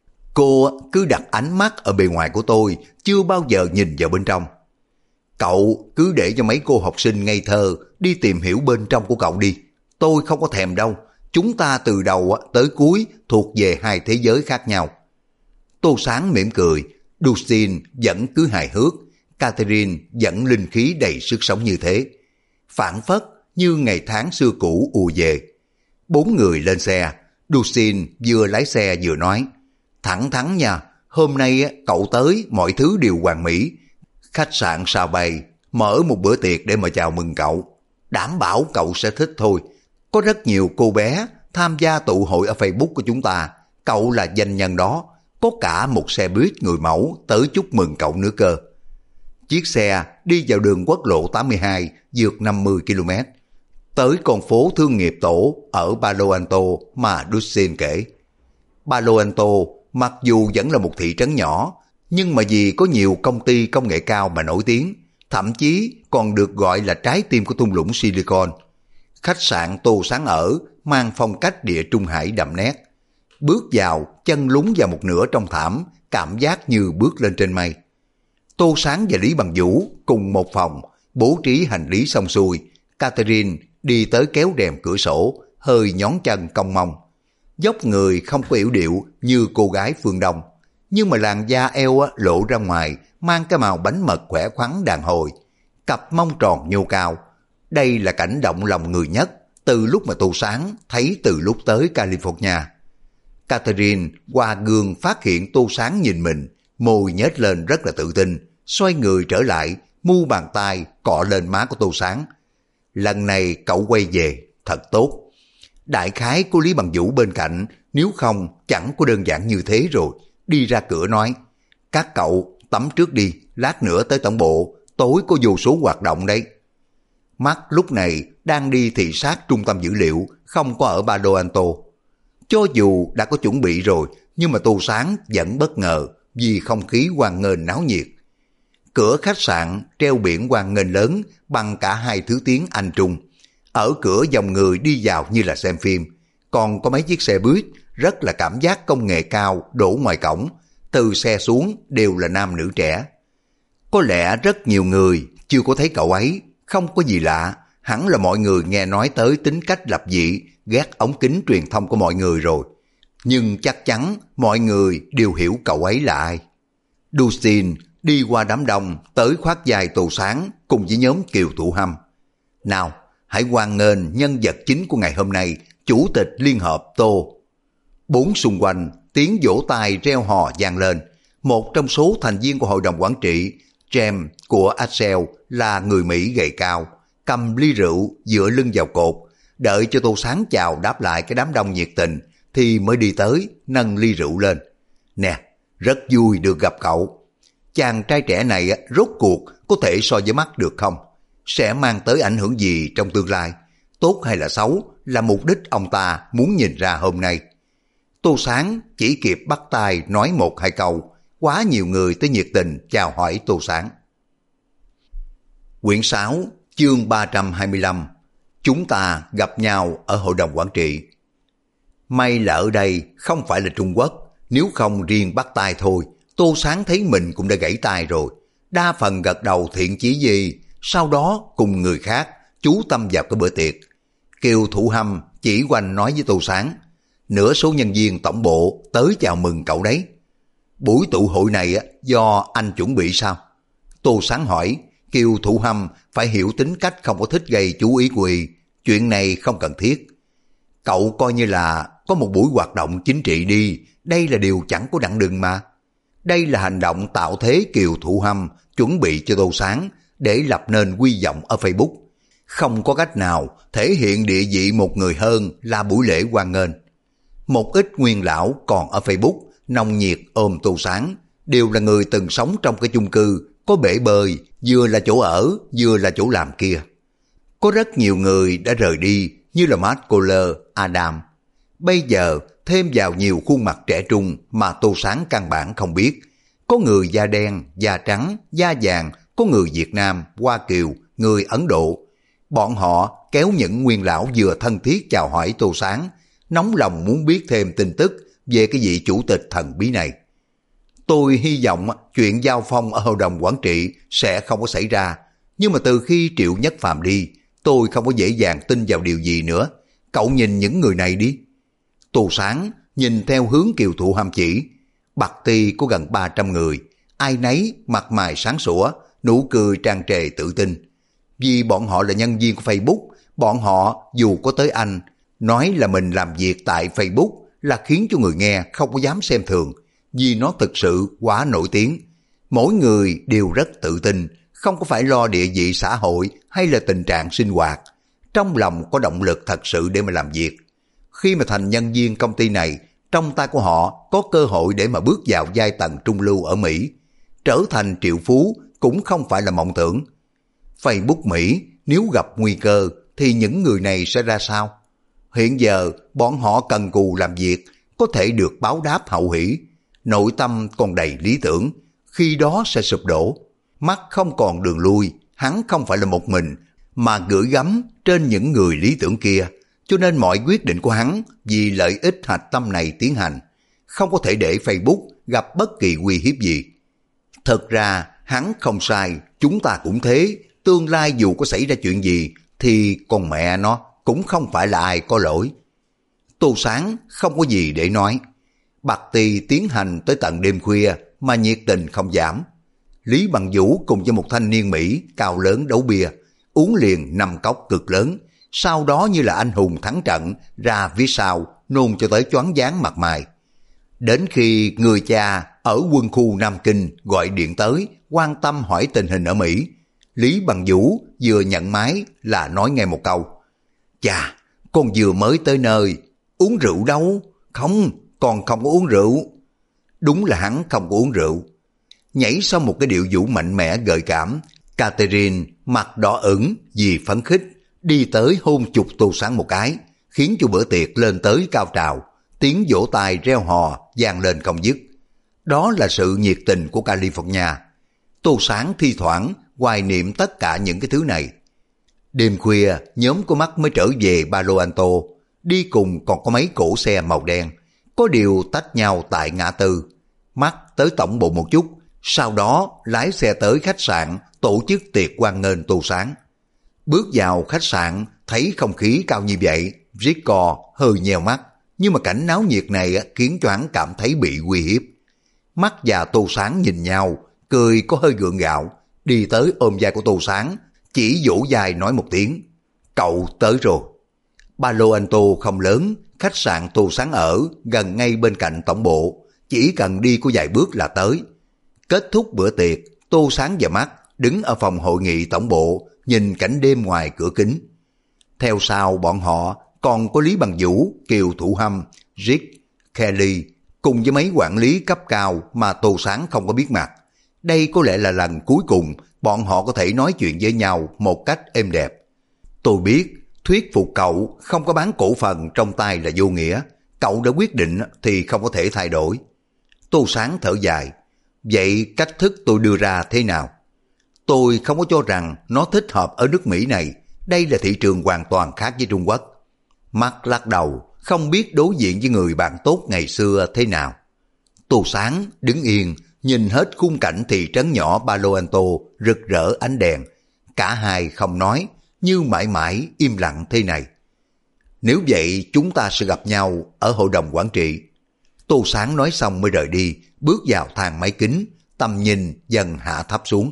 Cô cứ đặt ánh mắt ở bề ngoài của tôi, chưa bao giờ nhìn vào bên trong. Cậu cứ để cho mấy cô học sinh ngây thơ đi tìm hiểu bên trong của cậu đi. Tôi không có thèm đâu. Chúng ta từ đầu tới cuối thuộc về hai thế giới khác nhau. Tô Sáng mỉm cười. Dustin vẫn cứ hài hước. Catherine vẫn linh khí đầy sức sống như thế. Phảng phất như ngày tháng xưa cũ ùa về. Bốn người lên xe. Dustin vừa lái xe vừa nói, thẳng thắn nha, hôm nay cậu tới mọi thứ đều hoàn mỹ. Khách sạn Sao Bay mở một bữa tiệc để mà chào mừng cậu. Đảm bảo cậu sẽ thích thôi. Có rất nhiều cô bé tham gia tụ hội ở Facebook của chúng ta. Cậu là danh nhân đó. Có cả một xe buýt người mẫu tới chúc mừng cậu nữa cơ. Chiếc xe đi vào đường quốc lộ 82 vượt 50 km. Tới con phố thương nghiệp tổ ở Palo Alto mà Dustin kể. Palo Alto mặc dù vẫn là một thị trấn nhỏ, nhưng mà vì có nhiều công ty công nghệ cao mà nổi tiếng, thậm chí còn được gọi là trái tim của thung lũng Silicon. Khách sạn Tô Sáng ở mang phong cách địa trung hải đậm nét. Bước vào, chân lún vào một nửa trong thảm, cảm giác như bước lên trên mây. Tô Sáng và Lý Bằng Vũ cùng một phòng, bố trí hành lý xong xuôi. Catherine đi tới kéo rèm cửa sổ, hơi nhón chân cong mông. Dốc người không có yểu điệu như cô gái phương Đông, nhưng mà làn da eo lộ ra ngoài, mang cái màu bánh mật khỏe khoắn đàn hồi, cặp mông tròn nhô cao. Đây là cảnh động lòng người nhất từ lúc mà Tô Sáng thấy từ lúc tới California. Catherine qua gương phát hiện Tô Sáng nhìn mình, môi nhếch lên rất là tự tin, xoay người trở lại, mu bàn tay cọ lên má của Tô Sáng. Lần này cậu quay về, thật tốt. Đại khái của Lý Bằng Vũ bên cạnh, nếu không chẳng có đơn giản như thế rồi. Đi ra cửa nói, các cậu tắm trước đi, lát nữa tới tổng bộ, tối có vô số hoạt động đấy. Mắt lúc này đang đi thị sát trung tâm dữ liệu, không có ở Palo Alto. Cho dù đã có chuẩn bị rồi, nhưng mà Tô Sáng vẫn bất ngờ vì không khí hoan nghênh náo nhiệt. Cửa khách sạn treo biển hoan nghênh lớn bằng cả hai thứ tiếng Anh Trung. Ở cửa dòng người đi vào như là xem phim, còn có mấy chiếc xe buýt rất là cảm giác công nghệ cao đổ ngoài cổng, từ xe xuống đều là nam nữ trẻ. Có lẽ rất nhiều người chưa có thấy cậu ấy, không có gì lạ, hẳn là mọi người nghe nói tới tính cách lập dị, ghét ống kính truyền thông của mọi người rồi. Nhưng chắc chắn mọi người đều hiểu cậu ấy là ai. Dustin đi qua đám đông tới khoác vai Tô Sáng cùng với nhóm Kiều Thụ Hâm. Nào, hãy hoan nghênh nhân vật chính của ngày hôm nay, Chủ tịch Liên Hợp Tô. Bốn xung quanh tiếng vỗ tay reo hò vang lên. Một trong số thành viên của hội đồng quản trị, James của Accel, là người Mỹ gầy cao, cầm ly rượu dựa lưng vào cột, đợi cho Tô Sáng chào đáp lại cái đám đông nhiệt tình thì mới đi tới nâng ly rượu lên. Nè, rất vui được gặp cậu. Chàng trai trẻ này rốt cuộc có thể so với mắt được không? Sẽ mang tới ảnh hưởng gì trong tương lai? Tốt hay là xấu là mục đích ông ta muốn nhìn ra hôm nay. Tô Sáng chỉ kịp bắt tay nói một hai câu, quá nhiều người tới nhiệt tình chào hỏi Tô Sáng. Quyển 6, chương 325. Chúng ta gặp nhau ở hội đồng quản trị. May là ở đây không phải là Trung Quốc, nếu không riêng bắt tay thôi, Tô Sáng thấy mình cũng đã gãy tay rồi. Đa phần gật đầu thiện chí gì, sau đó cùng người khác chú tâm vào cái bữa tiệc. Kiều Thụ Hâm chỉ quanh nói với Tô Sáng, nửa số nhân viên tổng bộ tới chào mừng cậu đấy. Buổi tụ hội này do anh chuẩn bị sao? Tô Sáng hỏi. Kiều Thụ Hâm phải hiểu tính cách không có thích gây chú ý của y, chuyện này không cần thiết. Cậu coi như là có một buổi hoạt động chính trị đi, đây là điều chẳng có đặng đừng mà. Đây là hành động tạo thế Kiều Thụ Hâm chuẩn bị cho Tô Sáng để lập nên uy vọng ở Facebook. Không có cách nào thể hiện địa vị một người hơn là buổi lễ hoan nghênh. Một ít nguyên lão còn ở Facebook nồng nhiệt ôm Tô Sáng, đều là người từng sống trong cái chung cư có bể bơi, vừa là chỗ ở vừa là chỗ làm kia. Có rất nhiều người đã rời đi như là Matt Kohler, Adam. Bây giờ thêm vào nhiều khuôn mặt trẻ trung mà Tô Sáng căn bản không biết. Có người da đen, da trắng, da vàng, có người Việt Nam, Hoa Kiều, người Ấn Độ. Bọn họ kéo những nguyên lão vừa thân thiết chào hỏi Tô Sáng, nóng lòng muốn biết thêm tin tức về cái vị chủ tịch thần bí này. Tôi hy vọng chuyện giao phong ở hội đồng quản trị sẽ không có xảy ra, nhưng mà từ khi Triệu Nhất Phàm đi, tôi không có dễ dàng tin vào điều gì nữa. Cậu nhìn những người này đi. Tô Sáng nhìn theo hướng Kiều Thụ Hâm chỉ. Bạc Ti có gần 300 người, ai nấy mặt mày sáng sủa, nụ cười tràn trề tự tin. Vì bọn họ là nhân viên của Facebook, bọn họ dù có tới Anh, nói là mình làm việc tại Facebook là khiến cho người nghe không có dám xem thường, vì nó thực sự quá nổi tiếng. Mỗi người đều rất tự tin, không có phải lo địa vị xã hội hay là tình trạng sinh hoạt. Trong lòng có động lực thật sự để mà làm việc. Khi mà thành nhân viên công ty này, trong tay của họ có cơ hội để mà bước vào giai tầng trung lưu ở Mỹ. Trở thành triệu phú cũng không phải là mộng tưởng. Facebook Mỹ nếu gặp nguy cơ thì những người này sẽ ra sao? Hiện giờ bọn họ cần cù làm việc, có thể được báo đáp hậu hỷ. Nội tâm còn đầy lý tưởng, khi đó sẽ sụp đổ. Mắt không còn đường lui, hắn không phải là một mình, mà gửi gắm trên những người lý tưởng kia. Cho nên mọi quyết định của hắn vì lợi ích hạch tâm này tiến hành, không có thể để Facebook gặp bất kỳ uy hiếp gì. Thật ra hắn không sai, chúng ta cũng thế. Tương lai dù có xảy ra chuyện gì thì con mẹ nó cũng không phải là ai có lỗi. Tô Sáng không có gì để nói. Party tiến hành tới tận đêm khuya mà nhiệt tình không giảm. Lý Bằng Vũ cùng với một thanh niên Mỹ cao lớn đấu bia, uống liền 5 cốc cực lớn, sau đó như là anh hùng thắng trận ra phía sau nôn cho tới choáng váng mặt mày. Đến khi người cha ở quân khu Nam Kinh gọi điện tới quan tâm hỏi tình hình ở Mỹ, Lý Bằng Vũ vừa nhận máy là nói ngay một câu: "Chà, con vừa mới tới nơi, uống rượu đâu?" "Không, con không có uống rượu." Đúng là hắn không có uống rượu. Nhảy sau một cái điệu vũ mạnh mẽ gợi cảm, Catherine mặt đỏ ửng vì phấn khích, đi tới hôn chụp Tô Sáng một cái, khiến cho bữa tiệc lên tới cao trào, tiếng vỗ tay reo hò vang lên không dứt. Đó là sự nhiệt tình của California. Tô Sáng thi thoảng hoài niệm tất cả những cái thứ này. Đêm khuya, nhóm của Mắt mới trở về Palo Alto, đi cùng còn có mấy cỗ xe màu đen, có điều tách nhau tại ngã tư. Mắt tới tổng bộ một chút, sau đó lái xe tới khách sạn tổ chức tiệc hoan nghênh Tô Sáng. Bước vào khách sạn, thấy không khí cao như vậy, Rico hơi nheo mắt, nhưng mà cảnh náo nhiệt này khiến cho hắn cảm thấy bị uy hiếp. Mắt và Tô Sáng nhìn nhau, cười có hơi gượng gạo, đi tới ôm vai của Tô Sáng, chỉ vỗ vai nói một tiếng: "Cậu tới rồi." Palo Alto không lớn, khách sạn Tô Sáng ở gần ngay bên cạnh tổng bộ, chỉ cần đi có vài bước là tới. Kết thúc bữa tiệc, Tô Sáng và Mắt đứng ở phòng hội nghị tổng bộ, nhìn cảnh đêm ngoài cửa kính. Theo sau bọn họ còn có Lý Bằng Vũ, Kiều Thủ Hâm, Rick, Kelly cùng với mấy quản lý cấp cao mà Tô Sáng không có biết mặt. Đây có lẽ là lần cuối cùng bọn họ có thể nói chuyện với nhau một cách êm đẹp. Tôi biết thuyết phục cậu không có bán cổ phần trong tay là vô nghĩa. Cậu đã quyết định thì không có thể thay đổi. Tô Sáng thở dài. Vậy cách thức tôi đưa ra thế nào? Tôi không có cho rằng nó thích hợp ở nước Mỹ này. Đây là thị trường hoàn toàn khác với Trung Quốc. Mắt lắc đầu, không biết đối diện với người bạn tốt ngày xưa thế nào. Tô Sáng đứng yên, nhìn hết khung cảnh thị trấn nhỏ Palo Alto rực rỡ ánh đèn. Cả hai không nói, như mãi mãi im lặng thế này. Nếu vậy chúng ta sẽ gặp nhau ở hội đồng quản trị. Tô Sáng nói xong mới rời đi, bước vào thang máy kính, tầm nhìn dần hạ thấp xuống.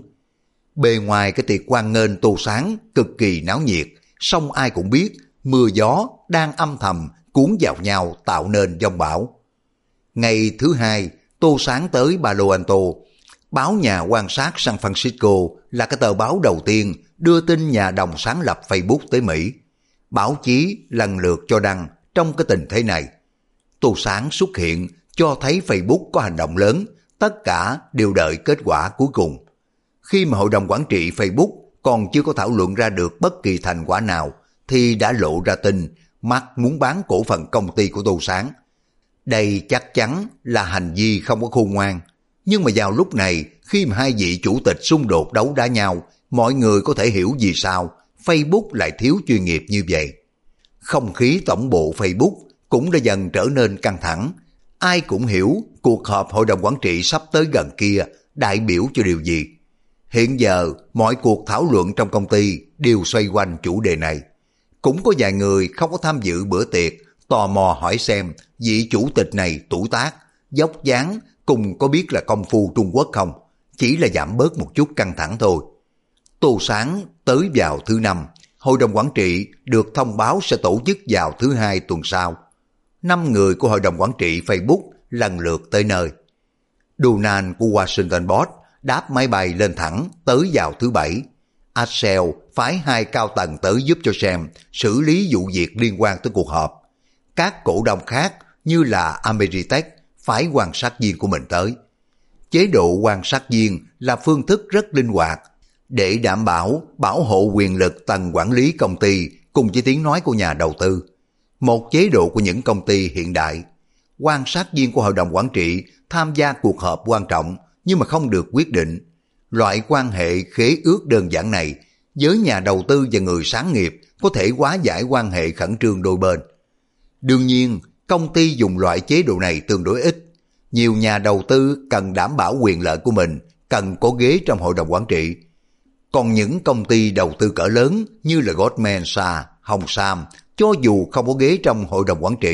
Bề ngoài cái tiệc hoan nghênh Tô Sáng cực kỳ náo nhiệt, song ai cũng biết mưa gió đang âm thầm cuốn vào nhau tạo nên giông bão. Ngày thứ hai, Tô Sáng tới Palo Alto. Báo Nhà Quan sát San Francisco là cái tờ báo đầu tiên đưa tin nhà đồng sáng lập Facebook tới Mỹ. Báo chí lần lượt cho đăng trong cái tình thế này. Tô Sáng xuất hiện cho thấy Facebook có hành động lớn, tất cả đều đợi kết quả cuối cùng. Khi mà hội đồng quản trị Facebook còn chưa có thảo luận ra được bất kỳ thành quả nào, thì đã lộ ra tin Mark muốn bán cổ phần công ty của Tô Sáng. Đây chắc chắn là hành vi không có khôn ngoan. Nhưng mà vào lúc này, khi mà hai vị chủ tịch xung đột đấu đá nhau, mọi người có thể hiểu vì sao Facebook lại thiếu chuyên nghiệp như vậy. Không khí tổng bộ Facebook cũng đã dần trở nên căng thẳng. Ai cũng hiểu cuộc họp hội đồng quản trị sắp tới gần kia đại biểu cho điều gì. Hiện giờ, mọi cuộc thảo luận trong công ty đều xoay quanh chủ đề này. Cũng có vài người không có tham dự bữa tiệc, tò mò hỏi xem vị chủ tịch này tuổi tác, dốc dáng cùng có biết là công phu Trung Quốc không, chỉ là giảm bớt một chút căng thẳng thôi. Tô Sáng tới vào thứ năm, hội đồng quản trị được thông báo sẽ tổ chức vào thứ hai tuần sau. 5 người của hội đồng quản trị Facebook lần lượt tới nơi. Donald của Washington Post đáp máy bay lên thẳng tới vào thứ bảy. Axel phái 2 cao tầng tới giúp cho Sam xử lý vụ việc liên quan tới cuộc họp. Các cổ đông khác như là Ameritech phái quan sát viên của mình tới. Chế độ quan sát viên là phương thức rất linh hoạt để đảm bảo hộ quyền lực tầng quản lý công ty cùng với tiếng nói của nhà đầu tư. Một chế độ của những công ty hiện đại. Quan sát viên của hội đồng quản trị tham gia cuộc họp quan trọng nhưng mà không được quyết định. Loại quan hệ khế ước đơn giản này với nhà đầu tư và người sáng nghiệp có thể hóa giải quan hệ khẩn trương đôi bên. Đương nhiên, công ty dùng loại chế độ này tương đối ít. Nhiều nhà đầu tư cần đảm bảo quyền lợi của mình, cần có ghế trong hội đồng quản trị. Còn những công ty đầu tư cỡ lớn như là Goldman Sachs, Hồng Sam, cho dù không có ghế trong hội đồng quản trị,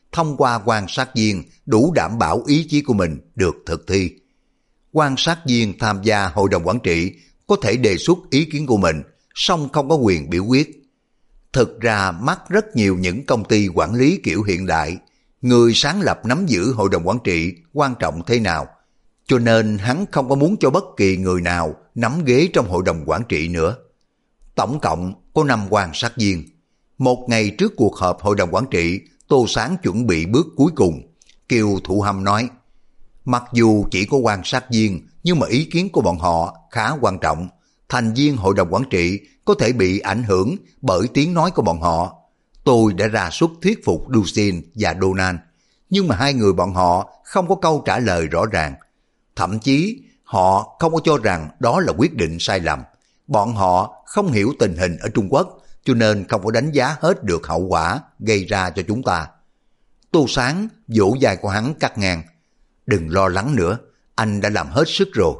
thông qua quan sát viên đủ đảm bảo ý chí của mình được thực thi. Quan sát viên tham gia hội đồng quản trị có thể đề xuất ý kiến của mình, song không có quyền biểu quyết. Thực ra mắc rất nhiều những công ty quản lý kiểu hiện đại, người sáng lập nắm giữ hội đồng quản trị quan trọng thế nào, cho nên hắn không có muốn cho bất kỳ người nào nắm ghế trong hội đồng quản trị nữa. Tổng cộng có 5 quan sát viên. Một ngày trước cuộc họp hội đồng quản trị, Tô Sáng chuẩn bị bước cuối cùng. Kiều Thụ Hâm nói, mặc dù chỉ có quan sát viên, nhưng mà ý kiến của bọn họ khá quan trọng. Thành viên hội đồng quản trị có thể bị ảnh hưởng bởi tiếng nói của bọn họ. Tôi đã ra sức thuyết phục Dusin và Donald, nhưng mà hai người bọn họ không có câu trả lời rõ ràng. Thậm chí họ không có cho rằng đó là quyết định sai lầm. Bọn họ không hiểu tình hình ở Trung Quốc, cho nên không có đánh giá hết được hậu quả gây ra cho chúng ta. Tô Sáng vỗ vai của hắn cắt ngang, đừng lo lắng nữa, anh đã làm hết sức rồi.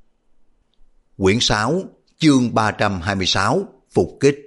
Quyển 6, chương 326, phục kích.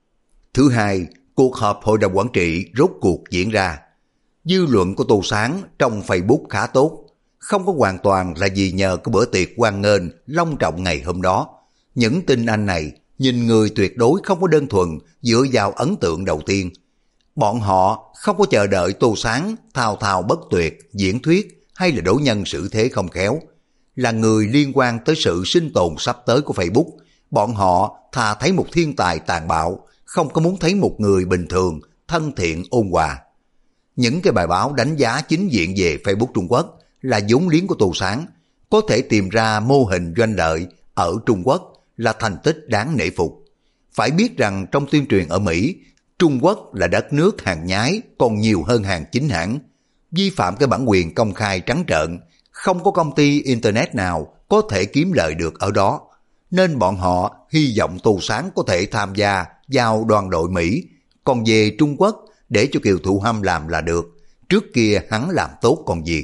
Thứ hai, cuộc họp hội đồng quản trị rốt cuộc diễn ra. Dư luận của Tô Sáng trong Facebook khá tốt, không có hoàn toàn là vì nhờ cái bữa tiệc hoan nghênh long trọng ngày hôm đó. Những tin anh này nhìn người tuyệt đối không có đơn thuần dựa vào ấn tượng đầu tiên. Bọn họ không có chờ đợi Tô Sáng thao thao bất tuyệt, diễn thuyết hay là đối nhân xử thế không khéo. Là người liên quan tới sự sinh tồn sắp tới của Facebook, bọn họ thà thấy một thiên tài tàn bạo, không có muốn thấy một người bình thường, thân thiện ôn hòa. Những cái bài báo đánh giá chính diện về Facebook Trung Quốc là vốn liếng của Tô Sáng, có thể tìm ra mô hình doanh lợi ở Trung Quốc là thành tích đáng nể phục. Phải biết rằng trong tuyên truyền ở Mỹ, Trung Quốc là đất nước hàng nhái còn nhiều hơn hàng chính hãng, vi phạm cái bản quyền công khai trắng trợn, không có công ty Internet nào có thể kiếm lợi được ở đó. Nên bọn họ hy vọng Tô Sáng có thể tham gia vào đoàn đội Mỹ, còn về Trung Quốc để cho Kiều Thụ Hâm làm là được, trước kia hắn làm tốt còn gì.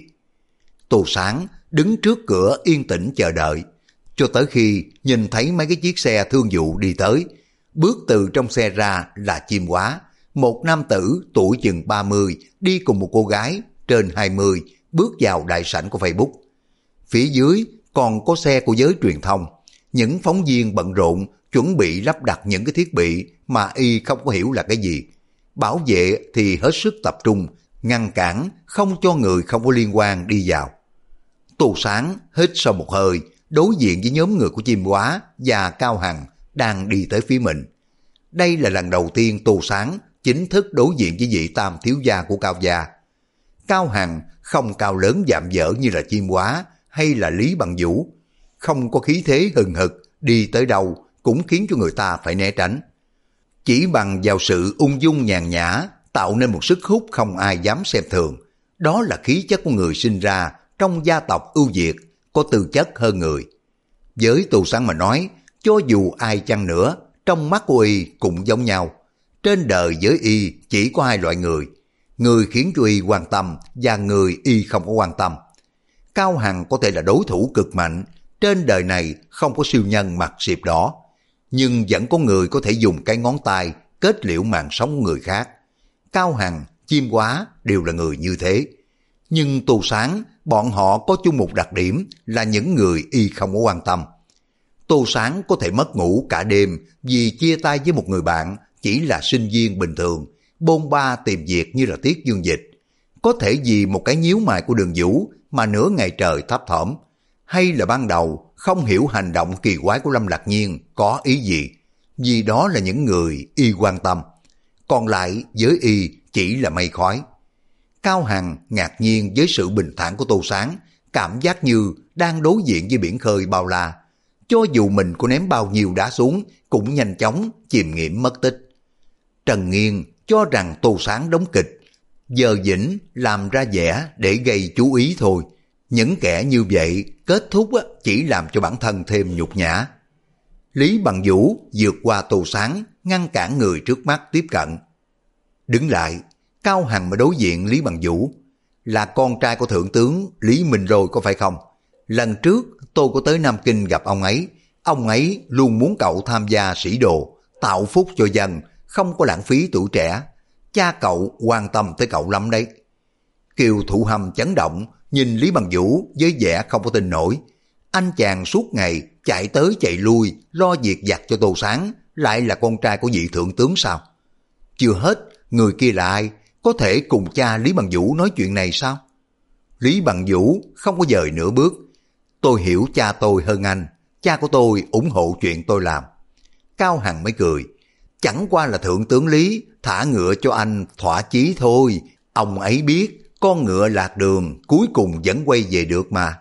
Tô Sáng đứng trước cửa yên tĩnh chờ đợi, cho tới khi nhìn thấy mấy cái chiếc xe thương vụ đi tới. Bước từ trong xe ra là Chim Hóa, một nam tử tuổi chừng 30 đi cùng một cô gái trên 20 bước vào đại sảnh của Facebook. Phía dưới còn có xe của giới truyền thông, những phóng viên bận rộn chuẩn bị lắp đặt những cái thiết bị mà y không có hiểu là cái gì. Bảo vệ thì hết sức tập trung, ngăn cản không cho người không có liên quan đi vào. Tô Sáng hít sâu một hơi, đối diện với nhóm người của Chim Hóa và Cao Hằng đang đi tới phía mình. Đây là lần đầu tiên Tô Sáng chính thức đối diện với vị tam thiếu gia của Cao gia. Cao Hằng không cao lớn dạm dở như là Chim Hóa hay là Lý Bằng Vũ, không có khí thế hừng hực, đi tới đâu cũng khiến cho người ta phải né tránh. Chỉ bằng vào sự ung dung nhàn nhã tạo nên một sức hút không ai dám xem thường. Đó là khí chất của người sinh ra trong gia tộc ưu việt, có tư chất hơn người. Với Tô Sáng mà nói, cho dù ai chăng nữa, trong mắt của y cũng giống nhau. Trên đời với y chỉ có hai loại người, người khiến cho y quan tâm và người y không có quan tâm. Cao Hằng có thể là đối thủ cực mạnh, trên đời này không có siêu nhân mặc xịp đỏ, nhưng vẫn có người có thể dùng cái ngón tay kết liễu mạng sống của người khác. Cao Hằng, Chim Hóa đều là người như thế. Nhưng Tô Sáng, bọn họ có chung một đặc điểm là những người y không có quan tâm. Tô Sáng có thể mất ngủ cả đêm vì chia tay với một người bạn chỉ là sinh viên bình thường, bôn ba tìm việc như là Tiết Dương Dịch. Có thể vì một cái nhíu mày của Đường Vũ mà nửa ngày trời thấp thỏm, hay là ban đầu không hiểu hành động kỳ quái của Lâm Lạc Nhiên có ý gì, vì đó là những người y quan tâm. Còn lại với y chỉ là mây khói. Cao Hằng ngạc nhiên với sự bình thản của Tô Sáng, cảm giác như đang đối diện với biển khơi bao la. Cho dù mình có ném bao nhiêu đá xuống cũng nhanh chóng chìm nghiệm mất tích. Trần Nghiên cho rằng Tô Sáng đóng kịch, giờ dĩnh làm ra vẻ để gây chú ý thôi. Những kẻ như vậy kết thúc chỉ làm cho bản thân thêm nhục nhã. Lý Bằng Vũ vượt qua Tô Sáng, ngăn cản người trước mắt tiếp cận. Đứng lại, Cao Hằng mới đối diện Lý Bằng Vũ. Là con trai của Thượng tướng Lý Minh rồi có phải không? Lần trước tôi có tới Nam Kinh gặp ông ấy luôn muốn cậu tham gia sĩ đồ, tạo phúc cho dân, không có lãng phí tuổi trẻ. Cha cậu quan tâm tới cậu lắm đấy. Kiều Thụ Hâm chấn động, nhìn Lý Bằng Vũ với vẻ không có tin nổi. Anh chàng suốt ngày chạy tới chạy lui, lo việc vặt cho Tô Sáng, lại là con trai của vị thượng tướng sao? Chưa hết, người kia là ai? Có thể cùng cha Lý Bằng Vũ nói chuyện này sao? Lý Bằng Vũ không có dời nửa bước. Tôi hiểu cha tôi hơn anh, cha của tôi ủng hộ chuyện tôi làm. Cao Hằng mới cười. Chẳng qua là thượng tướng Lý thả ngựa cho anh thỏa chí thôi. Ông ấy biết con ngựa lạc đường cuối cùng vẫn quay về được mà.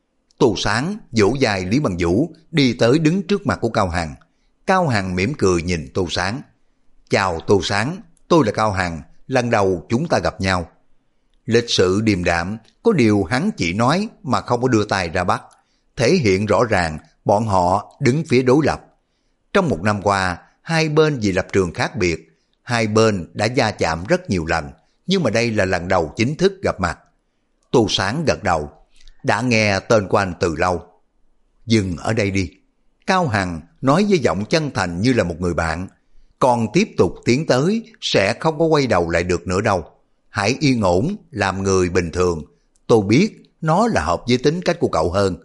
Tô Sáng vỗ vai Lý Bằng Vũ đi tới đứng trước mặt của Cao Hằng. Cao Hằng mỉm cười nhìn Tô Sáng. Chào Tô Sáng, tôi là Cao Hằng, lần đầu chúng ta gặp nhau. Lịch sự điềm đạm, có điều hắn chỉ nói mà không có đưa tay ra bắt, thể hiện rõ ràng bọn họ đứng phía đối lập. Trong một năm qua, hai bên vì lập trường khác biệt, hai bên đã va chạm rất nhiều lần, nhưng mà đây là lần đầu chính thức gặp mặt. Tô Sáng gật đầu, đã nghe tên của anh từ lâu. Dừng ở đây đi. Cao Hằng nói với giọng chân thành như là một người bạn. Còn tiếp tục tiến tới sẽ không có quay đầu lại được nữa đâu. Hãy yên ổn, làm người bình thường. Tôi biết nó là hợp với tính cách của cậu hơn.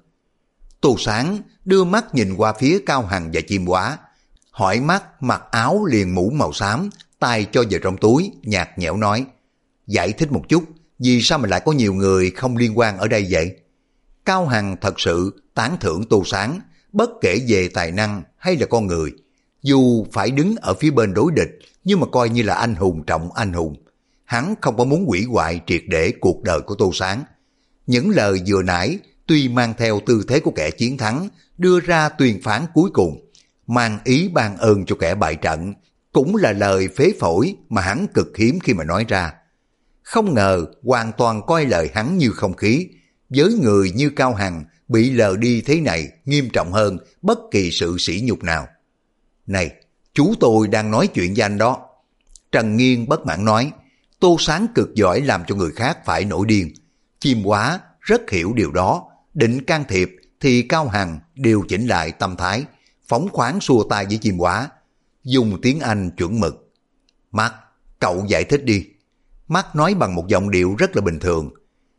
Tô Sáng đưa mắt nhìn qua phía Cao Hằng và Chim Quá. Hỏi mắt mặc áo liền mũ màu xám, tay cho vào trong túi, nhạt nhẽo nói. Giải thích một chút, vì sao mà lại có nhiều người không liên quan ở đây vậy? Cao Hằng thật sự tán thưởng Tô Sáng, bất kể về tài năng hay là con người. Dù phải đứng ở phía bên đối địch, nhưng mà coi như là anh hùng trọng anh hùng. Hắn không có muốn hủy hoại triệt để cuộc đời của Tô Sáng. Những lời vừa nãy tuy mang theo tư thế của kẻ chiến thắng, đưa ra tuyên phán cuối cùng, mang ý ban ơn cho kẻ bại trận, cũng là lời phế phổi mà hắn cực hiếm khi mà nói ra. Không ngờ hoàn toàn coi lời hắn như không khí. Với người như Cao Hằng, bị lờ đi thế này nghiêm trọng hơn bất kỳ sự sỉ nhục nào. Này, chú tôi đang nói chuyện với anh đó. Trần Nghiên bất mãn nói. Tô Sáng cực giỏi làm cho người khác phải nổi điên. Chim Quá rất hiểu điều đó, định can thiệp thì Cao Hằng điều chỉnh lại tâm thái, phóng khoáng xua tay với Chim Quá, dùng tiếng Anh chuẩn mực. Mark, cậu giải thích đi. Mark nói bằng một giọng điệu rất là bình thường.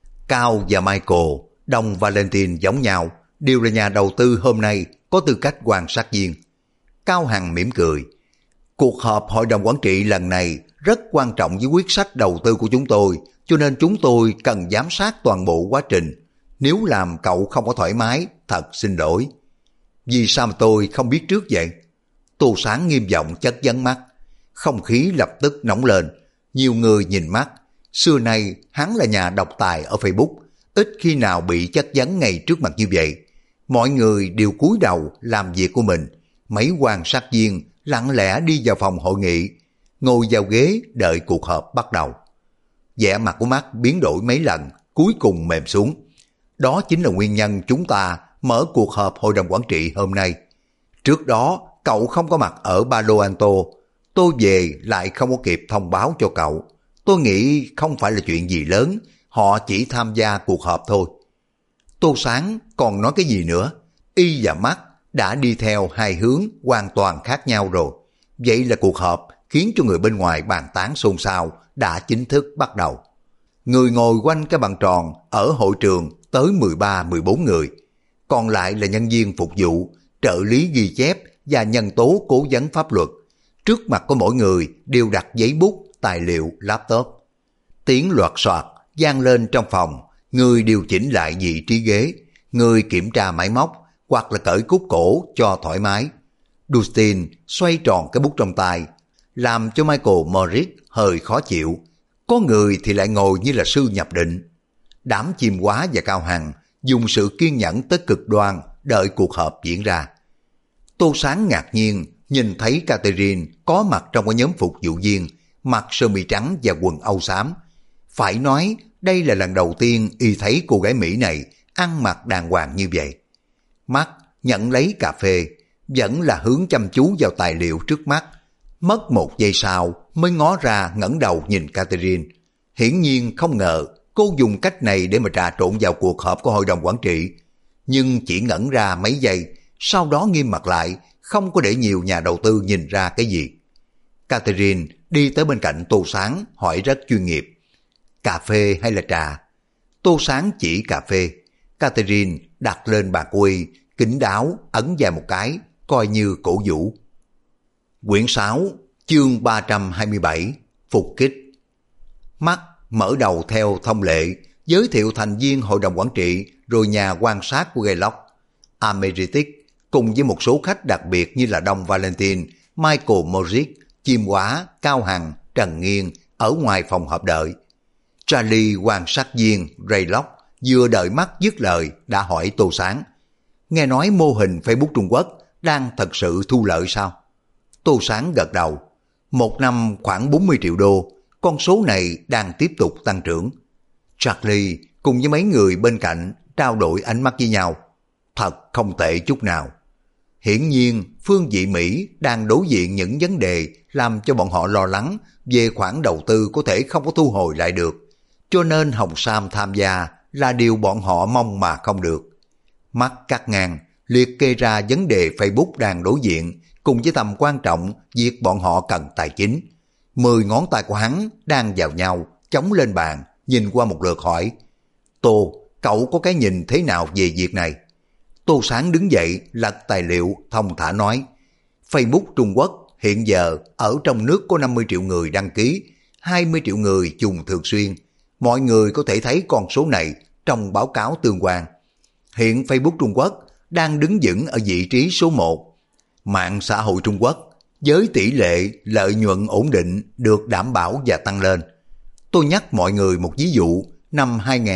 Cao và Michael, Đông Valentine giống nhau, đều là nhà đầu tư hôm nay có tư cách quan sát viên. Cao Hằng mỉm cười. Cuộc họp hội đồng quản trị lần này rất quan trọng với quyết sách đầu tư của chúng tôi, cho nên chúng tôi cần giám sát toàn bộ quá trình. Nếu làm cậu không có thoải mái, thật xin lỗi. Vì sao mà tôi không biết trước vậy? Tô Sáng nghiêm giọng chất vấn Mắt. Không khí lập tức nóng lên. Nhiều người nhìn Mắt. Xưa nay hắn là nhà độc tài ở Facebook, ít khi nào bị chất vấn ngay trước mặt như vậy. Mọi người đều cúi đầu làm việc của mình. Mấy quan sát viên lặng lẽ đi vào phòng hội nghị, ngồi vào ghế đợi cuộc họp bắt đầu. Vẻ mặt của Mắt biến đổi mấy lần, cuối cùng mềm xuống. Đó chính là nguyên nhân chúng ta mở cuộc họp hội đồng quản trị hôm nay. Trước đó cậu không có mặt ở Palo Alto, tôi về lại không có kịp thông báo cho cậu. Tôi nghĩ không phải là chuyện gì lớn, họ chỉ tham gia cuộc họp thôi. Tô Sáng còn nói cái gì nữa? Y và Mắt đã đi theo hai hướng hoàn toàn khác nhau rồi. Vậy là cuộc họp khiến cho người bên ngoài bàn tán xôn xao đã chính thức bắt đầu. Người ngồi quanh cái bàn tròn ở hội trường tới 13-14 người. Còn lại là nhân viên phục vụ, trợ lý ghi chép và nhân tố cố vấn pháp luật. Trước mặt của mỗi người đều đặt giấy bút, tài liệu, laptop. Tiếng loạt soạt vang lên trong phòng, người điều chỉnh lại vị trí ghế, người kiểm tra máy móc hoặc là cởi cúc cổ cho thoải mái. Dustin xoay tròn cái bút trong tay, làm cho Michael Morris hơi khó chịu. Có người thì lại ngồi như là sư nhập định. Đám Chim Quá và Cao Hằng dùng sự kiên nhẫn tới cực đoan đợi cuộc họp diễn ra. Tô Sáng ngạc nhiên nhìn thấy Catherine có mặt trong cái nhóm phục vụ viên, mặc sơ mi trắng và quần âu xám. Phải nói đây là lần đầu tiên y thấy cô gái Mỹ này ăn mặc đàng hoàng như vậy. Mắt nhận lấy cà phê, vẫn là hướng chăm chú vào tài liệu trước mắt. Mất một giây sau mới ngó ra ngẩng đầu nhìn Catherine. Hiển nhiên không ngờ cô dùng cách này để mà trà trộn vào cuộc họp của hội đồng quản trị. Nhưng chỉ ngẩn ra mấy giây, sau đó nghiêm mặt lại, không có để nhiều nhà đầu tư nhìn ra cái gì. Catherine đi tới bên cạnh Tô Sáng hỏi rất chuyên nghiệp. cà phê hay là trà? Tô Sáng chỉ cà phê. Catherine đặt lên bàn của y, kín đáo ấn dài một cái, coi như cổ vũ. Quyển 6, chương 327, phục kích. Mark mở đầu theo thông lệ, giới thiệu thành viên hội đồng quản trị rồi nhà quan sát của Greylock, Ameritic, cùng với một số khách đặc biệt như là Đông Valentine, Michael Morris, Chim Quá, Cao Hằng, Trần Nghiên ở ngoài phòng họp đợi. Charlie quan sát viên Greylock vừa đợi Mark dứt lời đã hỏi Tô Sáng: nghe nói mô hình Facebook Trung Quốc đang thật sự thu lợi sao? Tô Sáng gật đầu. Một năm khoảng 40 triệu đô, con số này đang tiếp tục tăng trưởng. Charlie cùng với mấy người bên cạnh trao đổi ánh mắt với nhau. Thật không tệ chút nào. Hiển nhiên phương vị Mỹ đang đối diện những vấn đề làm cho bọn họ lo lắng về khoản đầu tư có thể không có thu hồi lại được. Cho nên Hồng Sam tham gia là điều bọn họ mong mà không được. Mark cắt ngang, liệt kê ra vấn đề Facebook đang đối diện cùng với tầm quan trọng việc bọn họ cần tài chính. 10 ngón tay của hắn đang vào nhau, chống lên bàn, nhìn qua một lượt hỏi: Tô, cậu có cái nhìn thế nào về việc này? Tô Sáng đứng dậy lật tài liệu thông thả nói: Facebook Trung Quốc hiện giờ ở trong nước có 50 triệu người đăng ký, 20 triệu người dùng thường xuyên. Mọi người có thể thấy con số này trong báo cáo tương quan. Hiện Facebook Trung Quốc đang đứng vững ở vị trí số 1. Mạng xã hội Trung Quốc với tỷ lệ lợi nhuận ổn định được đảm bảo và tăng lên. Tôi nhắc mọi người một ví dụ, năm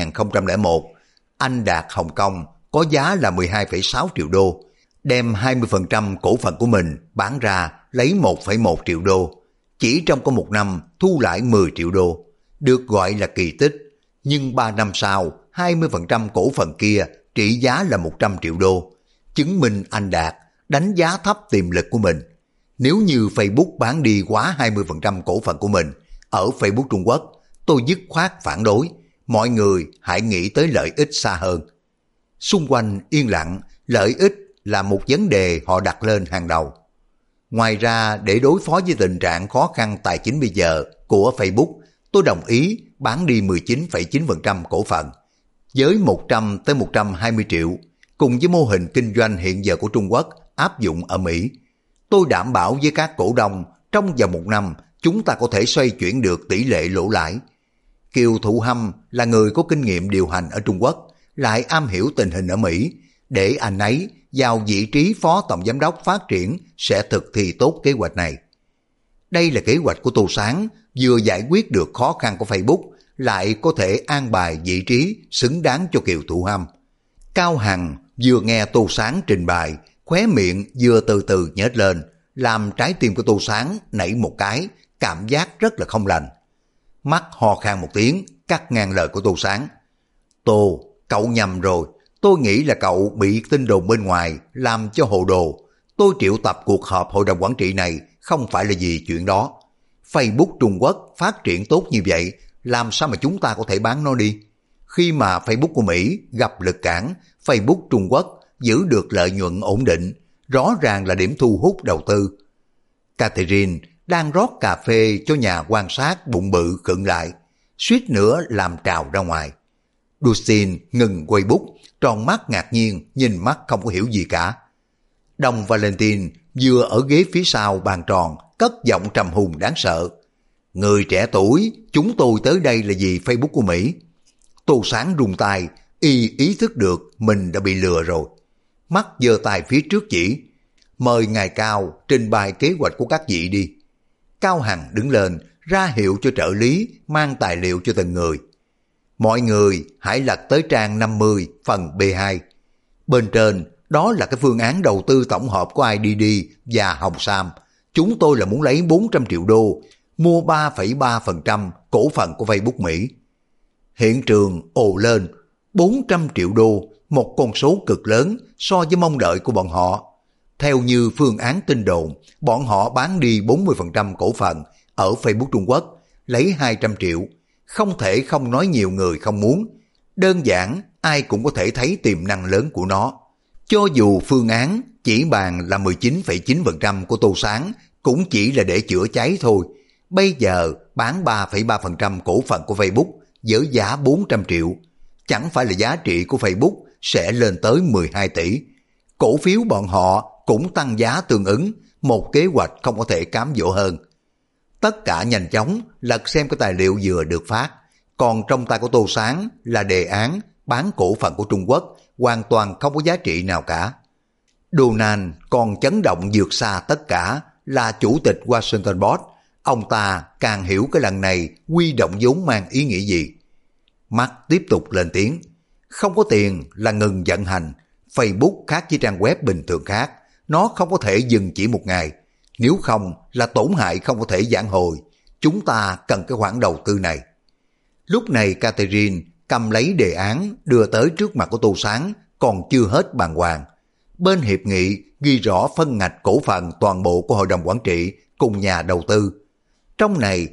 2001, anh Đạt Hồng Kông có giá là 12,6 triệu đô, đem 20% cổ phần của mình bán ra lấy 1,1 triệu đô. Chỉ trong có một năm thu lại 10 triệu đô, được gọi là kỳ tích. Nhưng 3 năm sau, 20% cổ phần kia trị giá là 100 triệu đô, chứng minh anh Đạt đánh giá thấp tiềm lực của mình. Nếu như Facebook bán đi quá 20% cổ phần của mình ở Facebook Trung Quốc, tôi dứt khoát phản đối. Mọi người hãy nghĩ tới lợi ích xa hơn. Xung quanh yên lặng, lợi ích là một vấn đề họ đặt lên hàng đầu. Ngoài ra, để đối phó với tình trạng khó khăn tài chính bây giờ của Facebook, tôi đồng ý bán đi 19,9% cổ phần. Với 100 tới 120 triệu, cùng với mô hình kinh doanh hiện giờ của Trung Quốc áp dụng ở Mỹ, tôi đảm bảo với các cổ đông trong vòng một năm chúng ta có thể xoay chuyển được tỷ lệ lỗ lãi. Kiều Thụ Hâm là người có kinh nghiệm điều hành ở Trung Quốc, lại am hiểu tình hình ở Mỹ, để anh ấy vào vị trí phó tổng giám đốc phát triển sẽ thực thi tốt kế hoạch này. Đây là kế hoạch của Tô Sáng, vừa giải quyết được khó khăn của Facebook, lại có thể an bài vị trí xứng đáng cho Kiều Thụ Hâm. Cao Hằng vừa nghe Tô Sáng trình bày, khóe miệng vừa từ từ nhếch lên, làm trái tim của Tô Sáng nảy một cái, cảm giác rất là không lành. Mắt ho khan một tiếng, cắt ngang lời của Tô Sáng. Tô, cậu nhầm rồi, tôi nghĩ là cậu bị tin đồn bên ngoài làm cho hồ đồ. Tôi triệu tập cuộc họp hội đồng quản trị này không phải là vì chuyện đó. Facebook Trung Quốc phát triển tốt như vậy, làm sao mà chúng ta có thể bán nó đi? Khi mà Facebook của Mỹ gặp lực cản, Facebook Trung Quốc giữ được lợi nhuận ổn định, rõ ràng là điểm thu hút đầu tư. Catherine đang rót cà phê cho nhà quan sát bụng bự khựng lại, suýt nữa làm trào ra ngoài. Dustin ngừng quay bút, tròn mắt ngạc nhiên, nhìn mắt không có hiểu gì cả. Đông Valentine vừa ở ghế phía sau bàn tròn, cất giọng trầm hùng đáng sợ. Người trẻ tuổi, chúng tôi tới đây là vì Facebook của Mỹ. Tô Sáng rung tay, ý thức được mình đã bị lừa rồi. Mắt giơ tay phía trước chỉ. Mời ngài Cao trình bày kế hoạch của các vị đi. Cao Hằng đứng lên, ra hiệu cho trợ lý mang tài liệu cho từng người. Mọi người hãy lật tới trang 50 phần B2. Bên trên đó là cái phương án đầu tư tổng hợp của IDD và Hồng Sam. Chúng tôi là muốn lấy 400 triệu đô, mua 3,3% cổ phần của Facebook Mỹ. Hiện trường ồ lên, 400 triệu đô, một con số cực lớn so với mong đợi của bọn họ. Theo như phương án tin đồn, bọn họ bán đi 40% cổ phần ở Facebook Trung Quốc, lấy 200 triệu. Không thể không nói nhiều người không muốn. Đơn giản, ai cũng có thể thấy tiềm năng lớn của nó. Cho dù phương án chỉ bàn là 19,9% của Tô Sáng, cũng chỉ là để chữa cháy thôi. Bây giờ bán 3,3% cổ phần của Facebook với giá 400 triệu. Chẳng phải là giá trị của Facebook sẽ lên tới 12 tỷ. Cổ phiếu bọn họ cũng tăng giá tương ứng, một kế hoạch không có thể cám dỗ hơn. Tất cả nhanh chóng lật xem cái tài liệu vừa được phát, còn trong tay của Tô Sáng là đề án bán cổ phần của Trung Quốc, hoàn toàn không có giá trị nào cả. Donald còn chấn động vượt xa tất cả là chủ tịch Washington Post. Ông ta càng hiểu cái lần này huy động vốn mang ý nghĩa gì. Mark tiếp tục lên tiếng, không có tiền là ngừng vận hành. Facebook khác với trang web bình thường khác, nó không có thể dừng chỉ một ngày, nếu không là tổn hại không có thể vãn hồi. Chúng ta cần cái khoản đầu tư này. Lúc này Catherine cầm lấy đề án đưa tới trước mặt của Tô Sáng, còn chưa hết bàng hoàng. Bên hiệp nghị ghi rõ phân ngạch cổ phần toàn bộ của hội đồng quản trị cùng nhà đầu tư. Trong này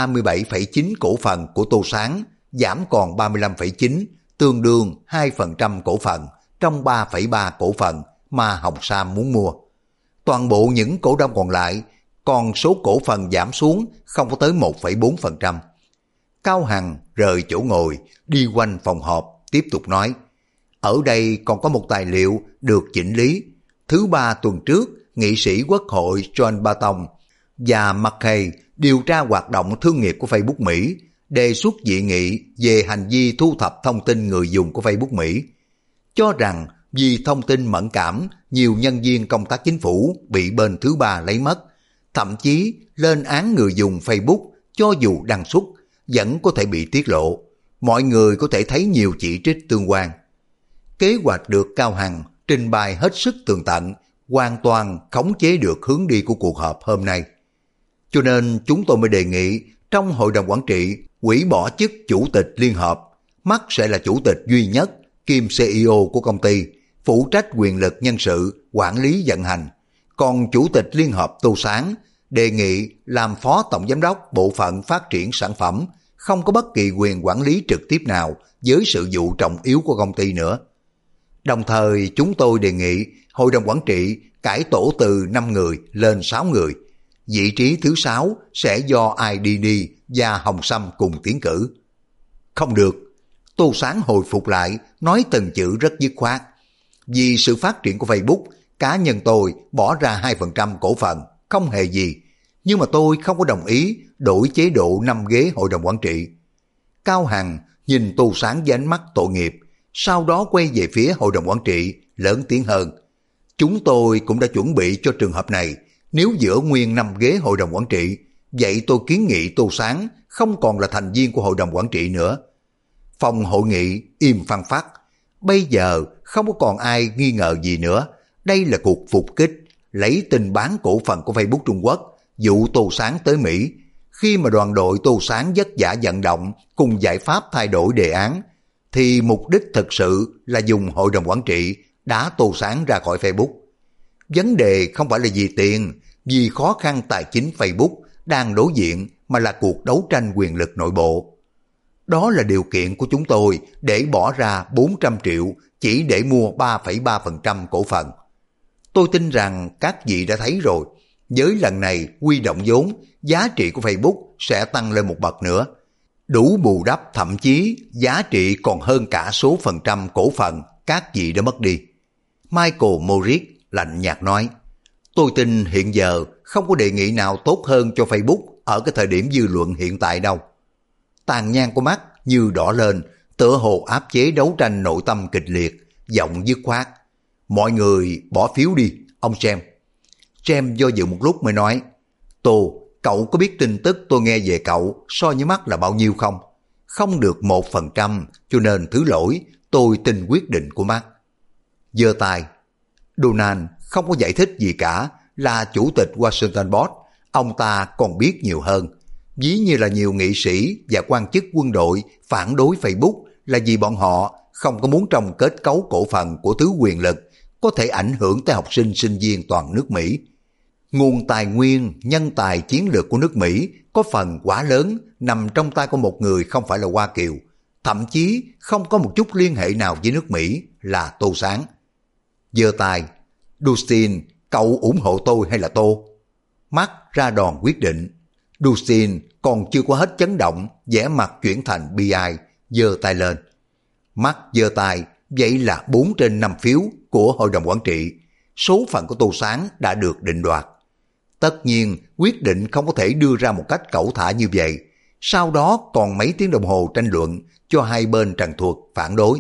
37,9 cổ phần của Tô Sáng giảm còn 35,9, tương đương 2% cổ phần trong 3,3 cổ phần mà Hồng Sam muốn mua. Toàn bộ những cổ đông còn lại, còn số cổ phần giảm xuống không có tới 1,4%. Cao Hằng rời chỗ ngồi, đi quanh phòng họp, tiếp tục nói, ở đây còn có một tài liệu được chỉnh lý. Thứ ba tuần trước, nghị sĩ quốc hội John Barton và McCain điều tra hoạt động thương nghiệp của Facebook Mỹ, đề xuất dị nghị về hành vi thu thập thông tin người dùng của Facebook Mỹ, cho rằng vì thông tin mẫn cảm, nhiều nhân viên công tác chính phủ bị bên thứ ba lấy mất, thậm chí lên án người dùng Facebook cho dù đăng xuất vẫn có thể bị tiết lộ. Mọi người có thể thấy nhiều chỉ trích tương quan. Kế hoạch được Cao Hằng trình bày hết sức tường tận, hoàn toàn khống chế được hướng đi của cuộc họp hôm nay. Cho nên chúng tôi mới đề nghị trong hội đồng quản trị hủy bỏ chức chủ tịch liên hợp. Mark sẽ là chủ tịch duy nhất kiêm CEO của công ty, phụ trách quyền lực nhân sự, quản lý vận hành. Còn chủ tịch liên hợp Tô Sáng đề nghị làm phó tổng giám đốc bộ phận phát triển sản phẩm, không có bất kỳ quyền quản lý trực tiếp nào với sự vụ trọng yếu của công ty nữa. Đồng thời chúng tôi đề nghị hội đồng quản trị cải tổ từ 5 người lên 6 người. Vị trí thứ 6 sẽ do IDD và Hồng Sâm cùng tiến cử. Không được. Tô Sáng hồi phục lại, nói từng chữ rất dứt khoát. Vì sự phát triển của Facebook, cá nhân tôi bỏ ra 2% cổ phần, không hề gì. Nhưng mà tôi không có đồng ý đổi chế độ 5 ghế hội đồng quản trị. Cao Hằng nhìn Tô Sáng với ánh mắt tội nghiệp, sau đó quay về phía hội đồng quản trị, lớn tiếng hơn. Chúng tôi cũng đã chuẩn bị cho trường hợp này, nếu giữ nguyên 5 ghế hội đồng quản trị, vậy tôi kiến nghị Tô Sáng không còn là thành viên của hội đồng quản trị nữa. Phòng hội nghị im phăng phắc. Bây giờ không có còn ai nghi ngờ gì nữa. Đây là cuộc phục kích, lấy tin bán cổ phần của Facebook Trung Quốc, dụ Tô Sáng tới Mỹ. Khi mà đoàn đội Tô Sáng vất vả vận động cùng giải pháp thay đổi đề án, thì mục đích thực sự là dùng hội đồng quản trị đá Tô Sáng ra khỏi Facebook. Vấn đề không phải là vì tiền, vì khó khăn tài chính Facebook đang đối diện, mà là cuộc đấu tranh quyền lực nội bộ. Đó là điều kiện của chúng tôi để bỏ ra 400 triệu chỉ để mua 3,3% cổ phần. Tôi tin rằng các vị đã thấy rồi, với lần này huy động vốn, giá trị của Facebook sẽ tăng lên một bậc nữa. Đủ bù đắp, thậm chí giá trị còn hơn cả số phần trăm cổ phần các vị đã mất đi. Michael Moritz lạnh nhạt nói, tôi tin hiện giờ không có đề nghị nào tốt hơn cho Facebook ở cái thời điểm dư luận hiện tại đâu. Tàn nhang của mắt như đỏ lên, tựa hồ áp chế đấu tranh nội tâm kịch liệt, giọng dứt khoát. Mọi người bỏ phiếu đi, ông James. James do dự một lúc mới nói, Tô, cậu có biết tin tức tôi nghe về cậu so với mắt là bao nhiêu không? Không được 1%, cho nên thứ lỗi, tôi tin quyết định của mắt. Giơ tay. Donald không có giải thích gì cả, là chủ tịch Washington Post, ông ta còn biết nhiều hơn. Ví như là nhiều nghị sĩ và quan chức quân đội phản đối Facebook là vì bọn họ không có muốn trong kết cấu cổ phần của thứ quyền lực có thể ảnh hưởng tới học sinh sinh viên toàn nước Mỹ. Nguồn tài nguyên, nhân tài chiến lược của nước Mỹ có phần quá lớn nằm trong tay của một người không phải là Hoa Kiều, thậm chí không có một chút liên hệ nào với nước Mỹ, là Tô Sáng. Giơ tay. Dustin, cậu ủng hộ tôi hay là Tô? Mark ra đòn quyết định. Dustin còn chưa có hết chấn động, vẻ mặt chuyển thành bi ai, giơ tay lên. Mắt giơ tay, vậy là 4 trên 5 phiếu của hội đồng quản trị. Số phận của Tô Sáng đã được định đoạt. Tất nhiên, quyết định không có thể đưa ra một cách cẩu thả như vậy. Sau đó còn mấy tiếng đồng hồ tranh luận cho hai bên trần thuật phản đối.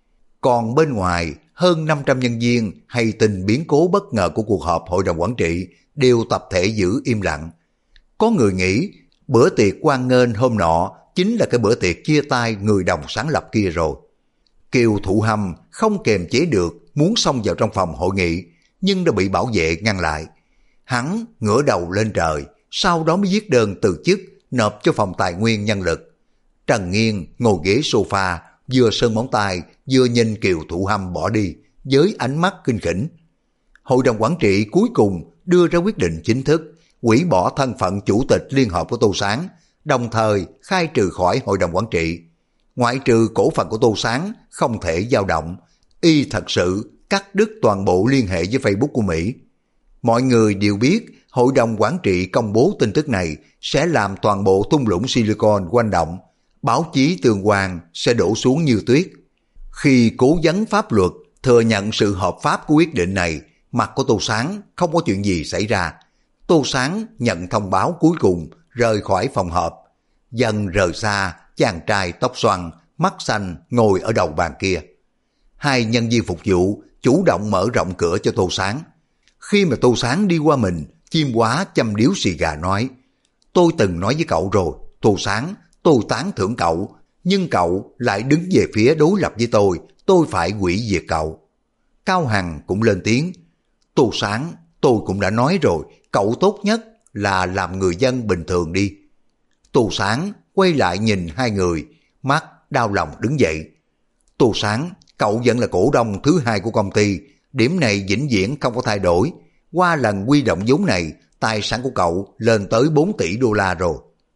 Còn bên ngoài, hơn 500 nhân viên hay tin biến cố bất ngờ của cuộc họp hội đồng quản trị đều tập thể giữ im lặng. Có người nghĩ bữa tiệc hoan nghênh hôm nọ chính là cái bữa tiệc chia tay người đồng sáng lập kia rồi. Kiều Thụ Hâm không kềm chế được muốn xông vào trong phòng hội nghị, nhưng đã bị bảo vệ ngăn lại. Hắn ngửa đầu lên trời, sau đó mới viết đơn từ chức nộp cho phòng tài nguyên nhân lực. Trần Nghiên ngồi ghế sofa, vừa sơn móng tay, vừa nhìn Kiều Thụ Hâm bỏ đi với ánh mắt kinh khỉnh. Hội đồng quản trị cuối cùng đưa ra quyết định chính thức hủy bỏ thân phận chủ tịch liên hợp của Tô Sáng, đồng thời khai trừ khỏi hội đồng quản trị. Ngoại trừ cổ phần của Tô Sáng không thể dao động, y thật sự cắt đứt toàn bộ liên hệ với Facebook của Mỹ. Mọi người đều biết hội đồng quản trị công bố tin tức này sẽ làm toàn bộ thung lũng Silicon quanh động, báo chí tương quan sẽ đổ xuống như tuyết. Khi cố vấn pháp luật thừa nhận sự hợp pháp của quyết định này, mặt của Tô Sáng không có chuyện gì xảy ra. Tô Sáng nhận thông báo cuối cùng rời khỏi phòng họp. Dần rời xa chàng trai tóc xoăn, mắt xanh ngồi ở đầu bàn kia. Hai nhân viên phục vụ chủ động mở rộng cửa cho Tô Sáng. Khi mà Tô Sáng đi qua mình, chim quá châm điếu xì gà nói: tôi từng nói với cậu rồi, Tô Sáng, tôi tán thưởng cậu, nhưng cậu lại đứng về phía đối lập với tôi phải hủy diệt cậu. Cao Hằng cũng lên tiếng: Tô Sáng, tôi cũng đã nói rồi, cậu tốt nhất là làm người dân bình thường đi. Tô Sáng quay lại nhìn hai người, mắt đau lòng đứng dậy. Tô Sáng, cậu vẫn là cổ đông thứ hai của công ty, điểm này vĩnh viễn không có thay đổi. Qua lần huy động vốn này, tài sản của cậu lên tới 4 tỷ đô la rồi.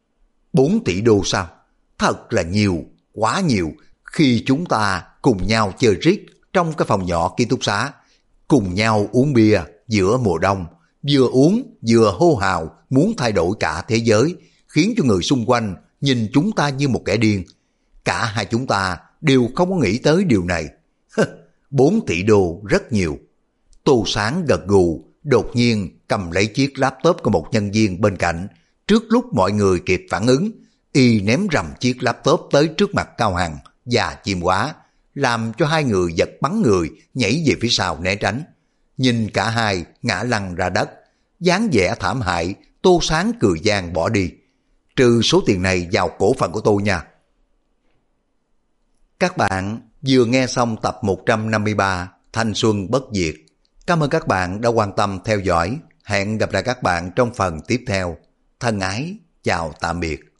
4 tỷ đô sao? Thật là nhiều, quá nhiều. Khi chúng ta cùng nhau chơi riết trong cái phòng nhỏ ký túc xá, cùng nhau uống bia giữa mùa đông, vừa uống vừa hô hào muốn thay đổi cả thế giới, khiến cho người xung quanh nhìn chúng ta như một kẻ điên. Cả hai chúng ta đều không có nghĩ tới điều này. 4 tỷ đô rất nhiều. Tô Sáng gật gù, đột nhiên cầm lấy chiếc laptop của một nhân viên bên cạnh. Trước lúc mọi người kịp phản ứng, y ném rầm chiếc laptop tới trước mặt Cao Hằng và Chim Quá, làm cho hai người giật bắn người nhảy về phía sau né tránh. Nhìn cả hai ngã lăn ra đất, dáng vẻ thảm hại. Tô Sáng cười gian bỏ đi: trừ số tiền này vào cổ phần của tôi nha. Các bạn vừa nghe xong tập 153 Thanh Xuân Bất Diệt. Cảm ơn các bạn đã quan tâm theo dõi. Hẹn gặp lại các bạn trong phần tiếp theo. Thân ái, chào tạm biệt.